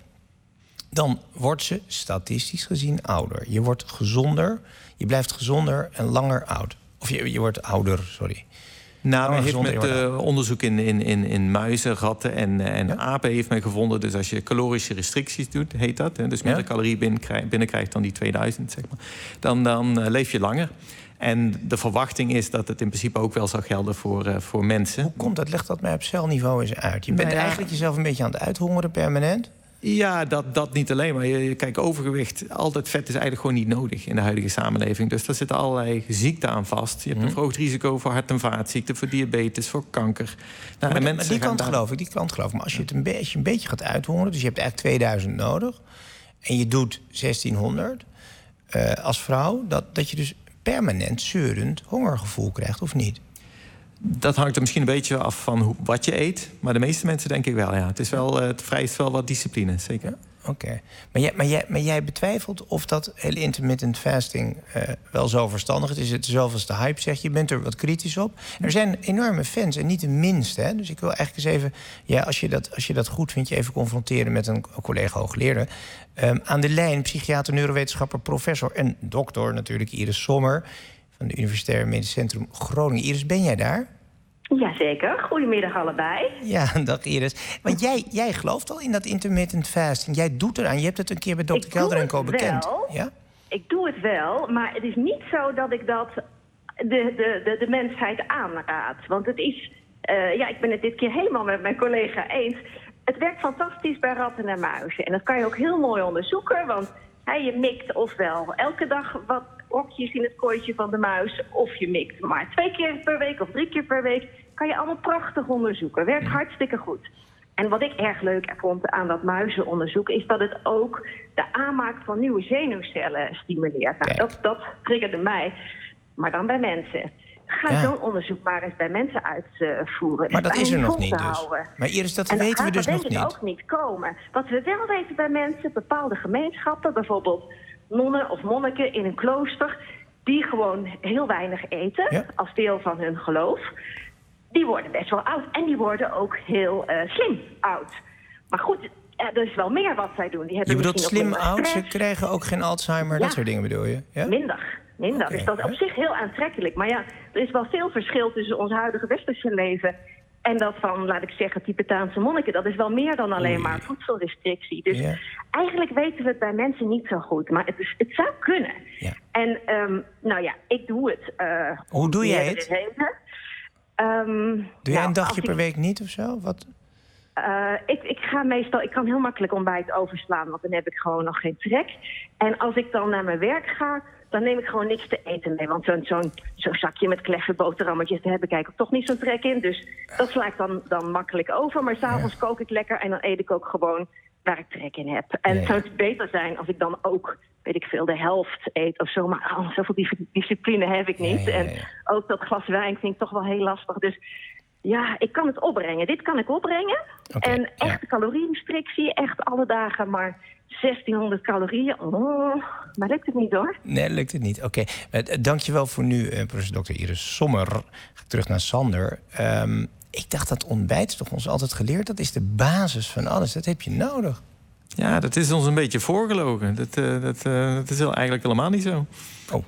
dan wordt ze statistisch gezien ouder. Je wordt gezonder, je blijft gezonder en langer oud. Of je, je wordt ouder, sorry. Nou, men heeft met uh, onderzoek in, in, in, in muizen, ratten en, en ja? apen heeft men gevonden. Dus als je calorische restricties doet, heet dat. Hè, dus minder ja? calorieën binnenkrijgt, binnenkrijgt dan die tweeduizend, zeg maar. Dan, dan uh, leef je langer. En de verwachting is dat het in principe ook wel zal gelden voor, uh, voor mensen. Hoe komt dat? Leg dat mij op celniveau eens uit. Je bent nou ja, eigenlijk jezelf een beetje aan het uithongeren permanent. Ja, dat, dat niet alleen. Maar je, kijk, overgewicht, altijd vet is eigenlijk gewoon niet nodig in de huidige samenleving. Dus daar zitten allerlei ziekten aan vast. Je hebt mm. een verhoogd risico voor hart- en vaatziekten, voor diabetes, voor kanker. Nou, maar, de, maar die kant daar... geloof ik, die kant geloof ik. Maar als je het een beetje, een beetje gaat uithongeren, dus je hebt eigenlijk tweeduizend nodig en je doet zestienhonderd uh, als vrouw, dat, dat je dus permanent zeurend hongergevoel krijgt, of niet? Dat hangt er misschien een beetje af van hoe, wat je eet. Maar de meeste mensen denk ik wel, ja. Het, is wel, het vereist wel wat discipline, zeker. Ja, Oké. Okay. Maar, jij, maar, jij, maar jij betwijfelt of dat hele intermittent fasting uh, wel zo verstandig is. Het is het zoveelste hype, zeg je. Je bent er wat kritisch op. Er zijn enorme fans, en niet de minste. Hè? Dus ik wil eigenlijk eens even, ja, als je dat, als je dat goed vindt, je even confronteren met een collega hoogleraar. Um, aan de lijn, psychiater, neurowetenschapper, professor en dokter natuurlijk, Iris Sommer van de Universitair Medisch Centrum Groningen. Iris, ben jij daar? Jazeker, goedemiddag allebei. Ja, dag Iris. Want jij, jij gelooft al in dat intermittent fasting. Jij doet eraan. Je hebt het een keer bij dokter Kelder en Co. bekend. Ja? Ik doe het wel, maar het is niet zo dat ik dat de, de, de, de mensheid aanraad. Want het is, uh, ja, ik ben het dit keer helemaal met mijn collega eens. Het werkt fantastisch bij ratten en muizen. En dat kan je ook heel mooi onderzoeken, want hè, je mikt ofwel elke dag wat okjes in het kooitje van de muis, of je mikt maar twee keer per week of drie keer per week. Kan je allemaal prachtig onderzoeken. Werkt hartstikke goed. En wat ik erg leuk vond aan dat muizenonderzoek is dat het ook de aanmaak van nieuwe zenuwcellen stimuleert. Nou, dat, dat triggerde mij, maar dan bij mensen. Ga ja. zo'n onderzoek maar eens bij mensen uitvoeren. Maar dat is er nog niet dus. Maar Iris, dat weten we dus nog niet. En dat gaat ook niet komen. Wat we wel weten bij mensen, bepaalde gemeenschappen, bijvoorbeeld nonnen of monniken in een klooster, die gewoon heel weinig eten ja. als deel van hun geloof, die worden best wel oud. En die worden ook heel uh, slim oud. Maar goed, er is wel meer wat zij doen. Die hebben je bedoelt slim oud? Stress. Ze krijgen ook geen Alzheimer, ja. dat soort dingen bedoel je? Ja? Minder. Minder. Okay, dus dat is op zich heel aantrekkelijk. Maar ja, er is wel veel verschil tussen ons huidige westerse leven en dat van, laat ik zeggen, Tibetaanse monniken. Dat is wel meer dan alleen maar voedselrestrictie. Dus ja. eigenlijk weten we het bij mensen niet zo goed. Maar het, is, het zou kunnen. Ja. En um, nou ja, ik doe het. Uh, Hoe doe jij het? Um, doe jij nou, een dagje per ik, week niet of zo? Wat? Uh, ik, ik ga meestal, ik kan heel makkelijk ontbijt overslaan, want dan heb ik gewoon nog geen trek. En als ik dan naar mijn werk ga, dan neem ik gewoon niks te eten mee. Want zo'n zo'n zo'n zakje met kleffe boterhammetjes, daar heb ik eigenlijk toch niet zo'n trek in. Dus dat sla ik dan, dan makkelijk over. Maar s'avonds kook ik lekker en dan eet ik ook gewoon waar ik trek in heb. En het zou het beter zijn als ik dan ook, weet ik veel, de helft eet of zo. Maar oh, zoveel discipline heb ik niet. Ja, ja, ja. En ook dat glas wijn vind ik toch wel heel lastig. Dus ja, ik kan het opbrengen. Dit kan ik opbrengen. Okay, en echte ja. calorierestrictie, echt alle dagen maar zestienhonderd calorieën. Oh, maar lukt het niet hoor. Nee, lukt het niet. Oké, okay. uh, dankjewel voor nu, uh, professor dokter Iris Sommer. Ga ik terug naar Sander. Um, ik dacht dat ontbijt is toch ons altijd geleerd. Dat is de basis van alles. Dat heb je nodig. Ja, dat is ons een beetje voorgelogen. Dat, uh, dat, uh, dat is heel, eigenlijk helemaal niet zo. Oh.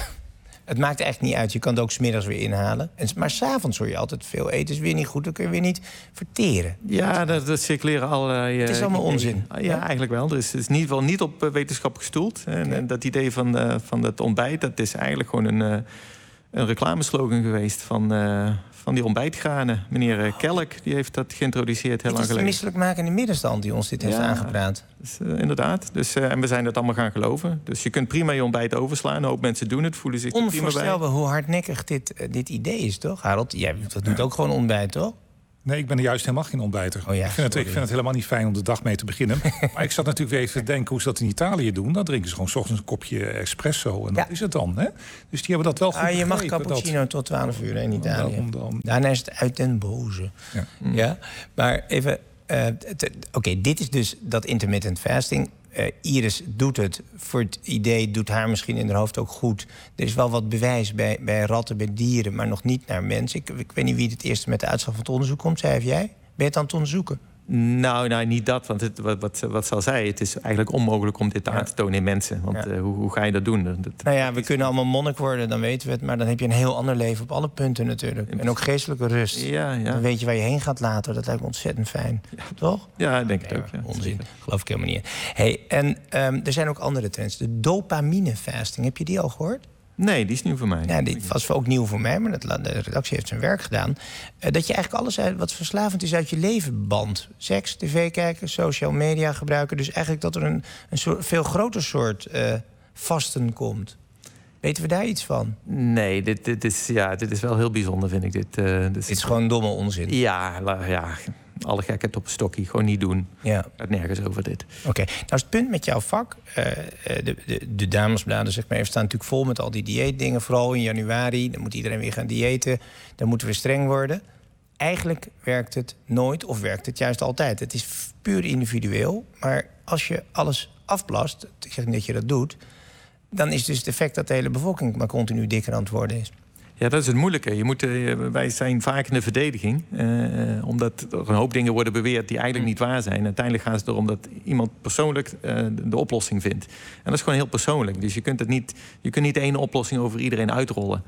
Het maakt echt niet uit. Je kan het ook 's middags weer inhalen. En, maar 's avonds hoor je altijd veel eten. Is weer niet goed. Dan kun je weer niet verteren. Ja, dat, dat circuleren allerlei... Het is allemaal uh, onzin. Ja, ja, eigenlijk wel. Dus het is in ieder geval niet op uh, wetenschap gestoeld. En, ja. en dat idee van, uh, van het ontbijt, dat is eigenlijk gewoon een, uh, een reclameslogan geweest van, uh, van die ontbijtgranen. Meneer uh, Kelk, die heeft dat geïntroduceerd heel lang geleden. Het is de misselijkmakende middenstand die ons dit heeft ja, aangepraat. Dus, uh, inderdaad. Dus, uh, en we zijn dat allemaal gaan geloven. Dus je kunt prima je ontbijt overslaan. Een hoop mensen doen het, voelen zich er prima bij. Onvoorstelbaar hoe hardnekkig dit, uh, dit idee is, toch? Harold, jij dat doet ook gewoon ontbijt, toch? Nee, ik ben er juist helemaal geen ontbijter. Oh ja, ik, vind het, ik vind het helemaal niet fijn om de dag mee te beginnen. Maar ik zat natuurlijk weer even te denken hoe ze dat in Italië doen. Dan drinken ze gewoon 's ochtends een kopje espresso en ja. dat is het dan. Hè? Dus die hebben dat wel goed ah, Je begrepen, mag cappuccino dat... tot twaalf uur in Italië. Dan, dan... Daarna is het uit den boze. Ja, mm. ja? Maar even... Uh, Oké, okay, dit is dus dat intermittent fasting. Uh, Iris doet het voor het idee, doet haar misschien in haar hoofd ook goed. Er is wel wat bewijs bij, bij ratten, bij dieren, maar nog niet naar mensen. Ik, ik weet niet wie het eerste met de uitslag van het onderzoek komt, zei of jij? Ben je het aan het onderzoeken? Nou, nou, niet dat, want het, wat, wat, wat zal zij? Het is eigenlijk onmogelijk om dit ja. aan te tonen in mensen. Want ja. uh, hoe, hoe ga je dat doen? Dat, nou ja, we kunnen allemaal monnik worden, dan weten we het. Maar dan heb je een heel ander leven op alle punten natuurlijk. En ook geestelijke rust. Ja, ja. Dan weet je waar je heen gaat later. Dat lijkt me ontzettend fijn. Ja. Toch? Ja, ik denk het ook. Ja. Onzin. Geloof ik helemaal niet. Hey, en um, er zijn ook andere trends. De dopamine-fasting, heb je die al gehoord? Nee, die is nieuw voor mij. Ja, die was ook nieuw voor mij, maar dat, de redactie heeft zijn werk gedaan. Uh, dat je eigenlijk alles uit, wat verslavend is uit je leven bandt. Seks, tv kijken, social media gebruiken. Dus eigenlijk dat er een, een soort, veel groter soort uh, vasten komt. Weten we daar iets van? Nee, dit, dit, is, ja, dit is wel heel bijzonder, vind ik. Dit, uh, dit is, is gewoon domme onzin. Ja, ja, alle gekheid op een stokje. Gewoon niet doen. Ja. Het nergens over dit. Oké, okay. Nou is het punt met jouw vak. Uh, de, de, de damesbladen, zeg maar, even staan natuurlijk vol met al die dieetdingen. Vooral in januari. Dan moet iedereen weer gaan diëten. Dan moeten we streng worden. Eigenlijk werkt het nooit of werkt het juist altijd. Het is puur individueel. Maar als je alles afblast, ik zeg niet dat je dat doet, dan is dus het effect dat de hele bevolking maar continu dikker aan het worden is. Ja, dat is het moeilijke. Je moet, uh, wij zijn vaak in de verdediging. Uh, omdat er een hoop dingen worden beweerd die eigenlijk niet waar zijn. Uiteindelijk gaat het erom dat iemand persoonlijk uh, de oplossing vindt. En dat is gewoon heel persoonlijk. Dus je kunt, het niet, je kunt niet één oplossing over iedereen uitrollen.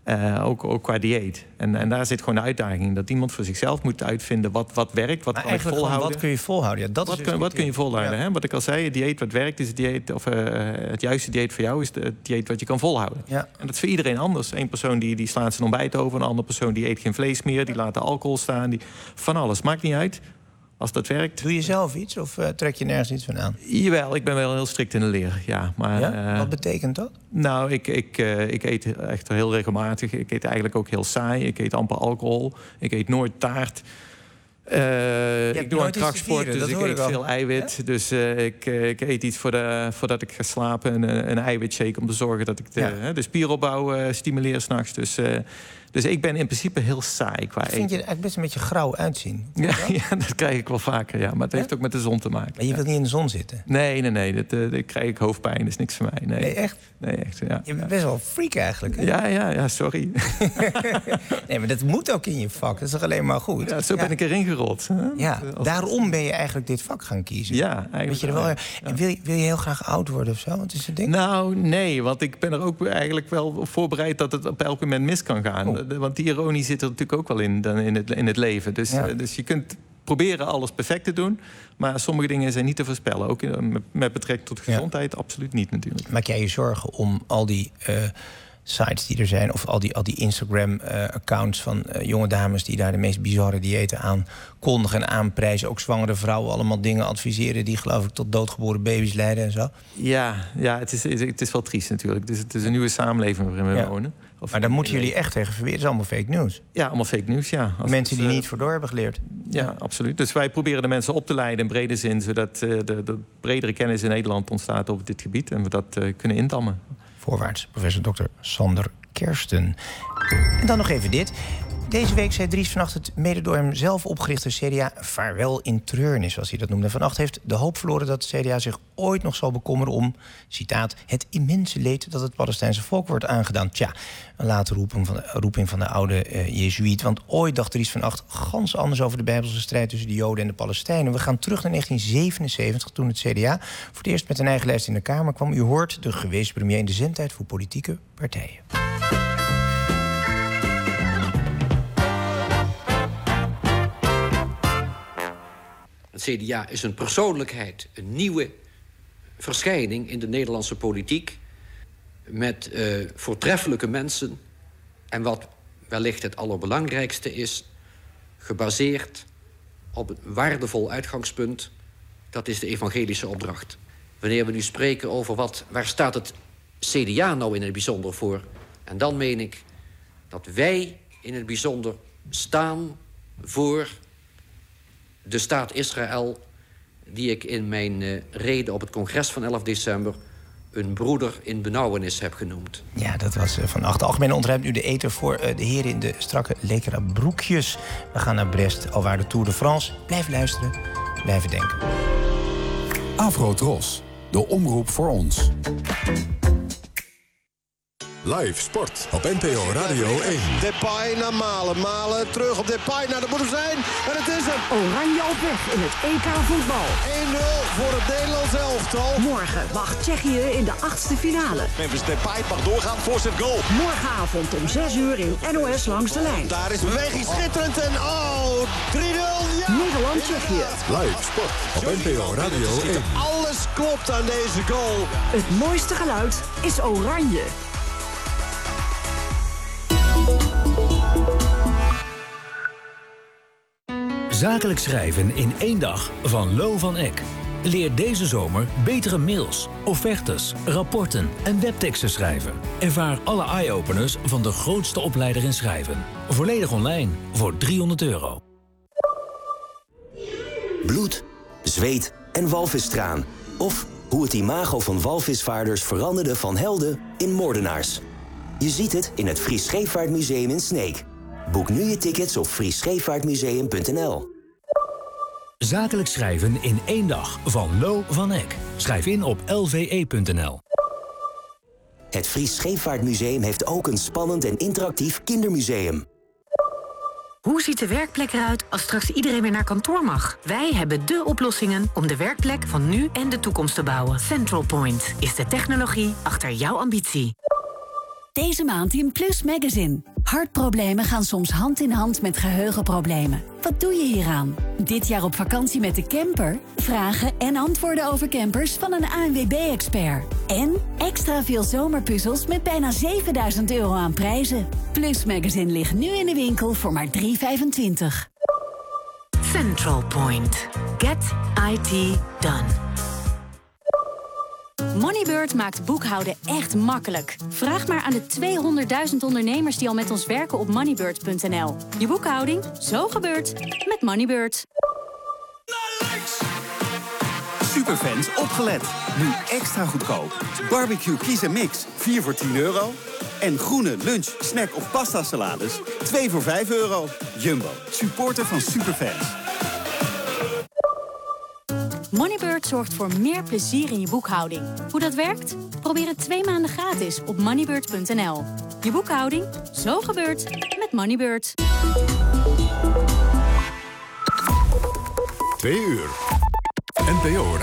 Uh, ook, ook qua dieet. En, en daar zit gewoon de uitdaging in. Dat iemand voor zichzelf moet uitvinden wat, wat werkt, wat maar kan ik volhouden. Wat kun je volhouden? Ja, dat wat, is kun, dus wat kun je volhouden? Ja. Hè? Wat ik al zei, het dieet wat werkt is het dieet, of uh, het juiste dieet voor jou is het dieet wat je kan volhouden. Ja. En dat is voor iedereen anders. Eén persoon die, die slaat zijn ontbijt over, een andere persoon die eet geen vlees meer, die laat de alcohol staan, die, van alles. Maakt niet uit. Als dat werkt. Doe je zelf iets of uh, trek je nergens iets van aan? Jawel, ik ben wel heel strikt in de leer. Ja, maar, ja? Uh, Wat betekent dat? Nou, ik, ik, uh, ik eet echt heel regelmatig. Ik eet eigenlijk ook heel saai. Ik eet amper alcohol. Ik eet nooit taart. Uh, ik doe aan krachtsport, dus ik eet veel eiwit. Ja? Dus uh, ik, uh, ik eet iets voor de, voordat ik ga slapen. Een, een eiwitshake om te zorgen dat ik de, ja. de spieropbouw uh, stimuleer s'nachts. Dus... Uh, Dus ik ben in principe heel saai qua eten. Vind je er eigenlijk best een beetje grauw uitzien? Ja, ja, dat krijg ik wel vaker, ja. Maar het ja? heeft ook met de zon te maken. Maar je ja. wilt niet in de zon zitten? Nee, nee, nee. Dat, uh, dat krijg ik hoofdpijn. Dat is niks voor mij. Nee, nee echt? Nee, echt, ja. Je bent best wel freak eigenlijk. Hè? Ja, ja, ja, sorry. Nee, maar dat moet ook in je vak. Dat is toch alleen maar goed? Ja, zo ben ja. ik erin gerold. Hè? Ja, daarom ben je eigenlijk dit vak gaan kiezen. Ja, eigenlijk Weet je er wel, ja. En wil je, wil je heel graag oud worden of zo? Wat is het ding? Nou, nee. Want ik ben er ook eigenlijk wel op voorbereid dat het op elk moment mis kan gaan. Oh. Want die ironie zit er natuurlijk ook wel in, dan in, het, in het leven. Dus, ja. uh, dus je kunt proberen alles perfect te doen. Maar sommige dingen zijn niet te voorspellen. Ook in, met, met betrekking tot gezondheid ja. absoluut niet natuurlijk. Maak jij je zorgen om al die uh, sites die er zijn... of al die, al die Instagram-accounts uh, van uh, jonge dames... die daar de meest bizarre diëten aan kondigen en aanprijzen. Ook zwangere vrouwen allemaal dingen adviseren... die geloof ik tot doodgeboren baby's leiden en zo? Ja, ja het, is, het is wel triest natuurlijk. Het is, het is een nieuwe samenleving waarin we ja. wonen. Of maar daar moeten jullie echt tegen verweren. Het is allemaal fake news. Ja, allemaal fake news, ja. Als mensen die uh, niet voor door hebben geleerd. Ja, ja, absoluut. Dus wij proberen de mensen op te leiden in brede zin... zodat uh, de, de bredere kennis in Nederland ontstaat over dit gebied... en we dat uh, kunnen indammen. Voorwaarts, professor dokter Sander Kersten. En dan nog even dit. Deze week zei Dries vannacht het mede door hem zelf opgerichte C D A... vaarwel in treurnis, zoals hij dat noemde. Vannacht heeft de hoop verloren dat het C D A zich ooit nog zal bekommeren om... citaat, het immense leed dat het Palestijnse volk wordt aangedaan. Tja, een late roeping van de, roeping van de oude uh, Jezuïet. Want ooit dacht Dries vannacht gans anders over de Bijbelse strijd... tussen de Joden en de Palestijnen. We gaan terug naar negentien zevenenzeventig, toen het C D A... voor het eerst met een eigen lijst in de Kamer kwam. U hoort de gewezen premier in de zendtijd voor politieke partijen. Het C D A is een persoonlijkheid, een nieuwe verschijning in de Nederlandse politiek... met uh, voortreffelijke mensen en wat wellicht het allerbelangrijkste is... gebaseerd op een waardevol uitgangspunt, dat is de evangelische opdracht. Wanneer we nu spreken over wat, waar staat het C D A nou in het bijzonder voor... en dan meen ik dat wij in het bijzonder staan voor... de staat Israël, die ik in mijn uh, rede op het congres van elf december... een broeder in benauwenis heb genoemd. Ja, dat was uh, vannacht. De Algemene ontruimt nu de eten voor uh, de heren in de strakke lekere broekjes. We gaan naar Brest, alwaar de Tour de France. Blijf luisteren, blijven denken. Afro-Tros, de omroep voor ons. Live sport op N P O Radio één. Depay naar Malen. Malen terug op Depay naar de moet er zijn. En het is hem. Oranje op weg in het E K voetbal. één nul voor het Nederlands elftal. Morgen wacht Tsjechië in de achtste finale. Memphis Depay mag doorgaan voor zijn goal. Morgenavond om zes uur in N O S Langs de Lijn. Daar is beweging schitterend en oh, drie nul. Ja. Nederland-Tsjechië. Live sport op N P O Radio één. Alles klopt aan deze goal. Het mooiste geluid is oranje. Zakelijk schrijven in één dag van Lo van Eck. Leer deze zomer betere mails, offertes, rapporten en webteksten schrijven. Ervaar alle eye-openers van de grootste opleider in schrijven. Volledig online voor driehonderd euro. Bloed, zweet en walvistraan. Of hoe het imago van walvisvaarders veranderde van helden in moordenaars. Je ziet het in het Fries Scheepvaartmuseum in Sneek. Boek nu je tickets op fries scheepvaartmuseum punt n l. Zakelijk schrijven in één dag van Lo van Eck. Schrijf in op l v e punt n l. Het Fries Scheepvaartmuseum heeft ook een spannend en interactief kindermuseum. Hoe ziet de werkplek eruit als straks iedereen weer naar kantoor mag? Wij hebben dé oplossingen om de werkplek van nu en de toekomst te bouwen. Central Point is de technologie achter jouw ambitie. Deze maand in Plus Magazine. Hartproblemen gaan soms hand in hand met geheugenproblemen. Wat doe je hieraan? Dit jaar op vakantie met de camper? Vragen en antwoorden over campers van een A N W B-expert. En extra veel zomerpuzzels met bijna zevenduizend euro aan prijzen. Plus Magazine ligt nu in de winkel voor maar drie euro vijfentwintig. Central Point. Get I T done. Moneybird maakt boekhouden echt makkelijk. Vraag maar aan de tweehonderdduizend ondernemers die al met ons werken op moneybird punt n l. Je boekhouding, zo gebeurt met Moneybird. Superfans opgelet. Nu extra goedkoop. Barbecue Kies en Mix, vier voor tien euro. En groene lunch, snack of pasta salades, twee voor vijf euro. Jumbo, supporter van Superfans. Moneybird zorgt voor meer plezier in je boekhouding. Hoe dat werkt? Probeer het twee maanden gratis op moneybird punt n l. Je boekhouding, zo gebeurt met Moneybird. Twee uur. N P O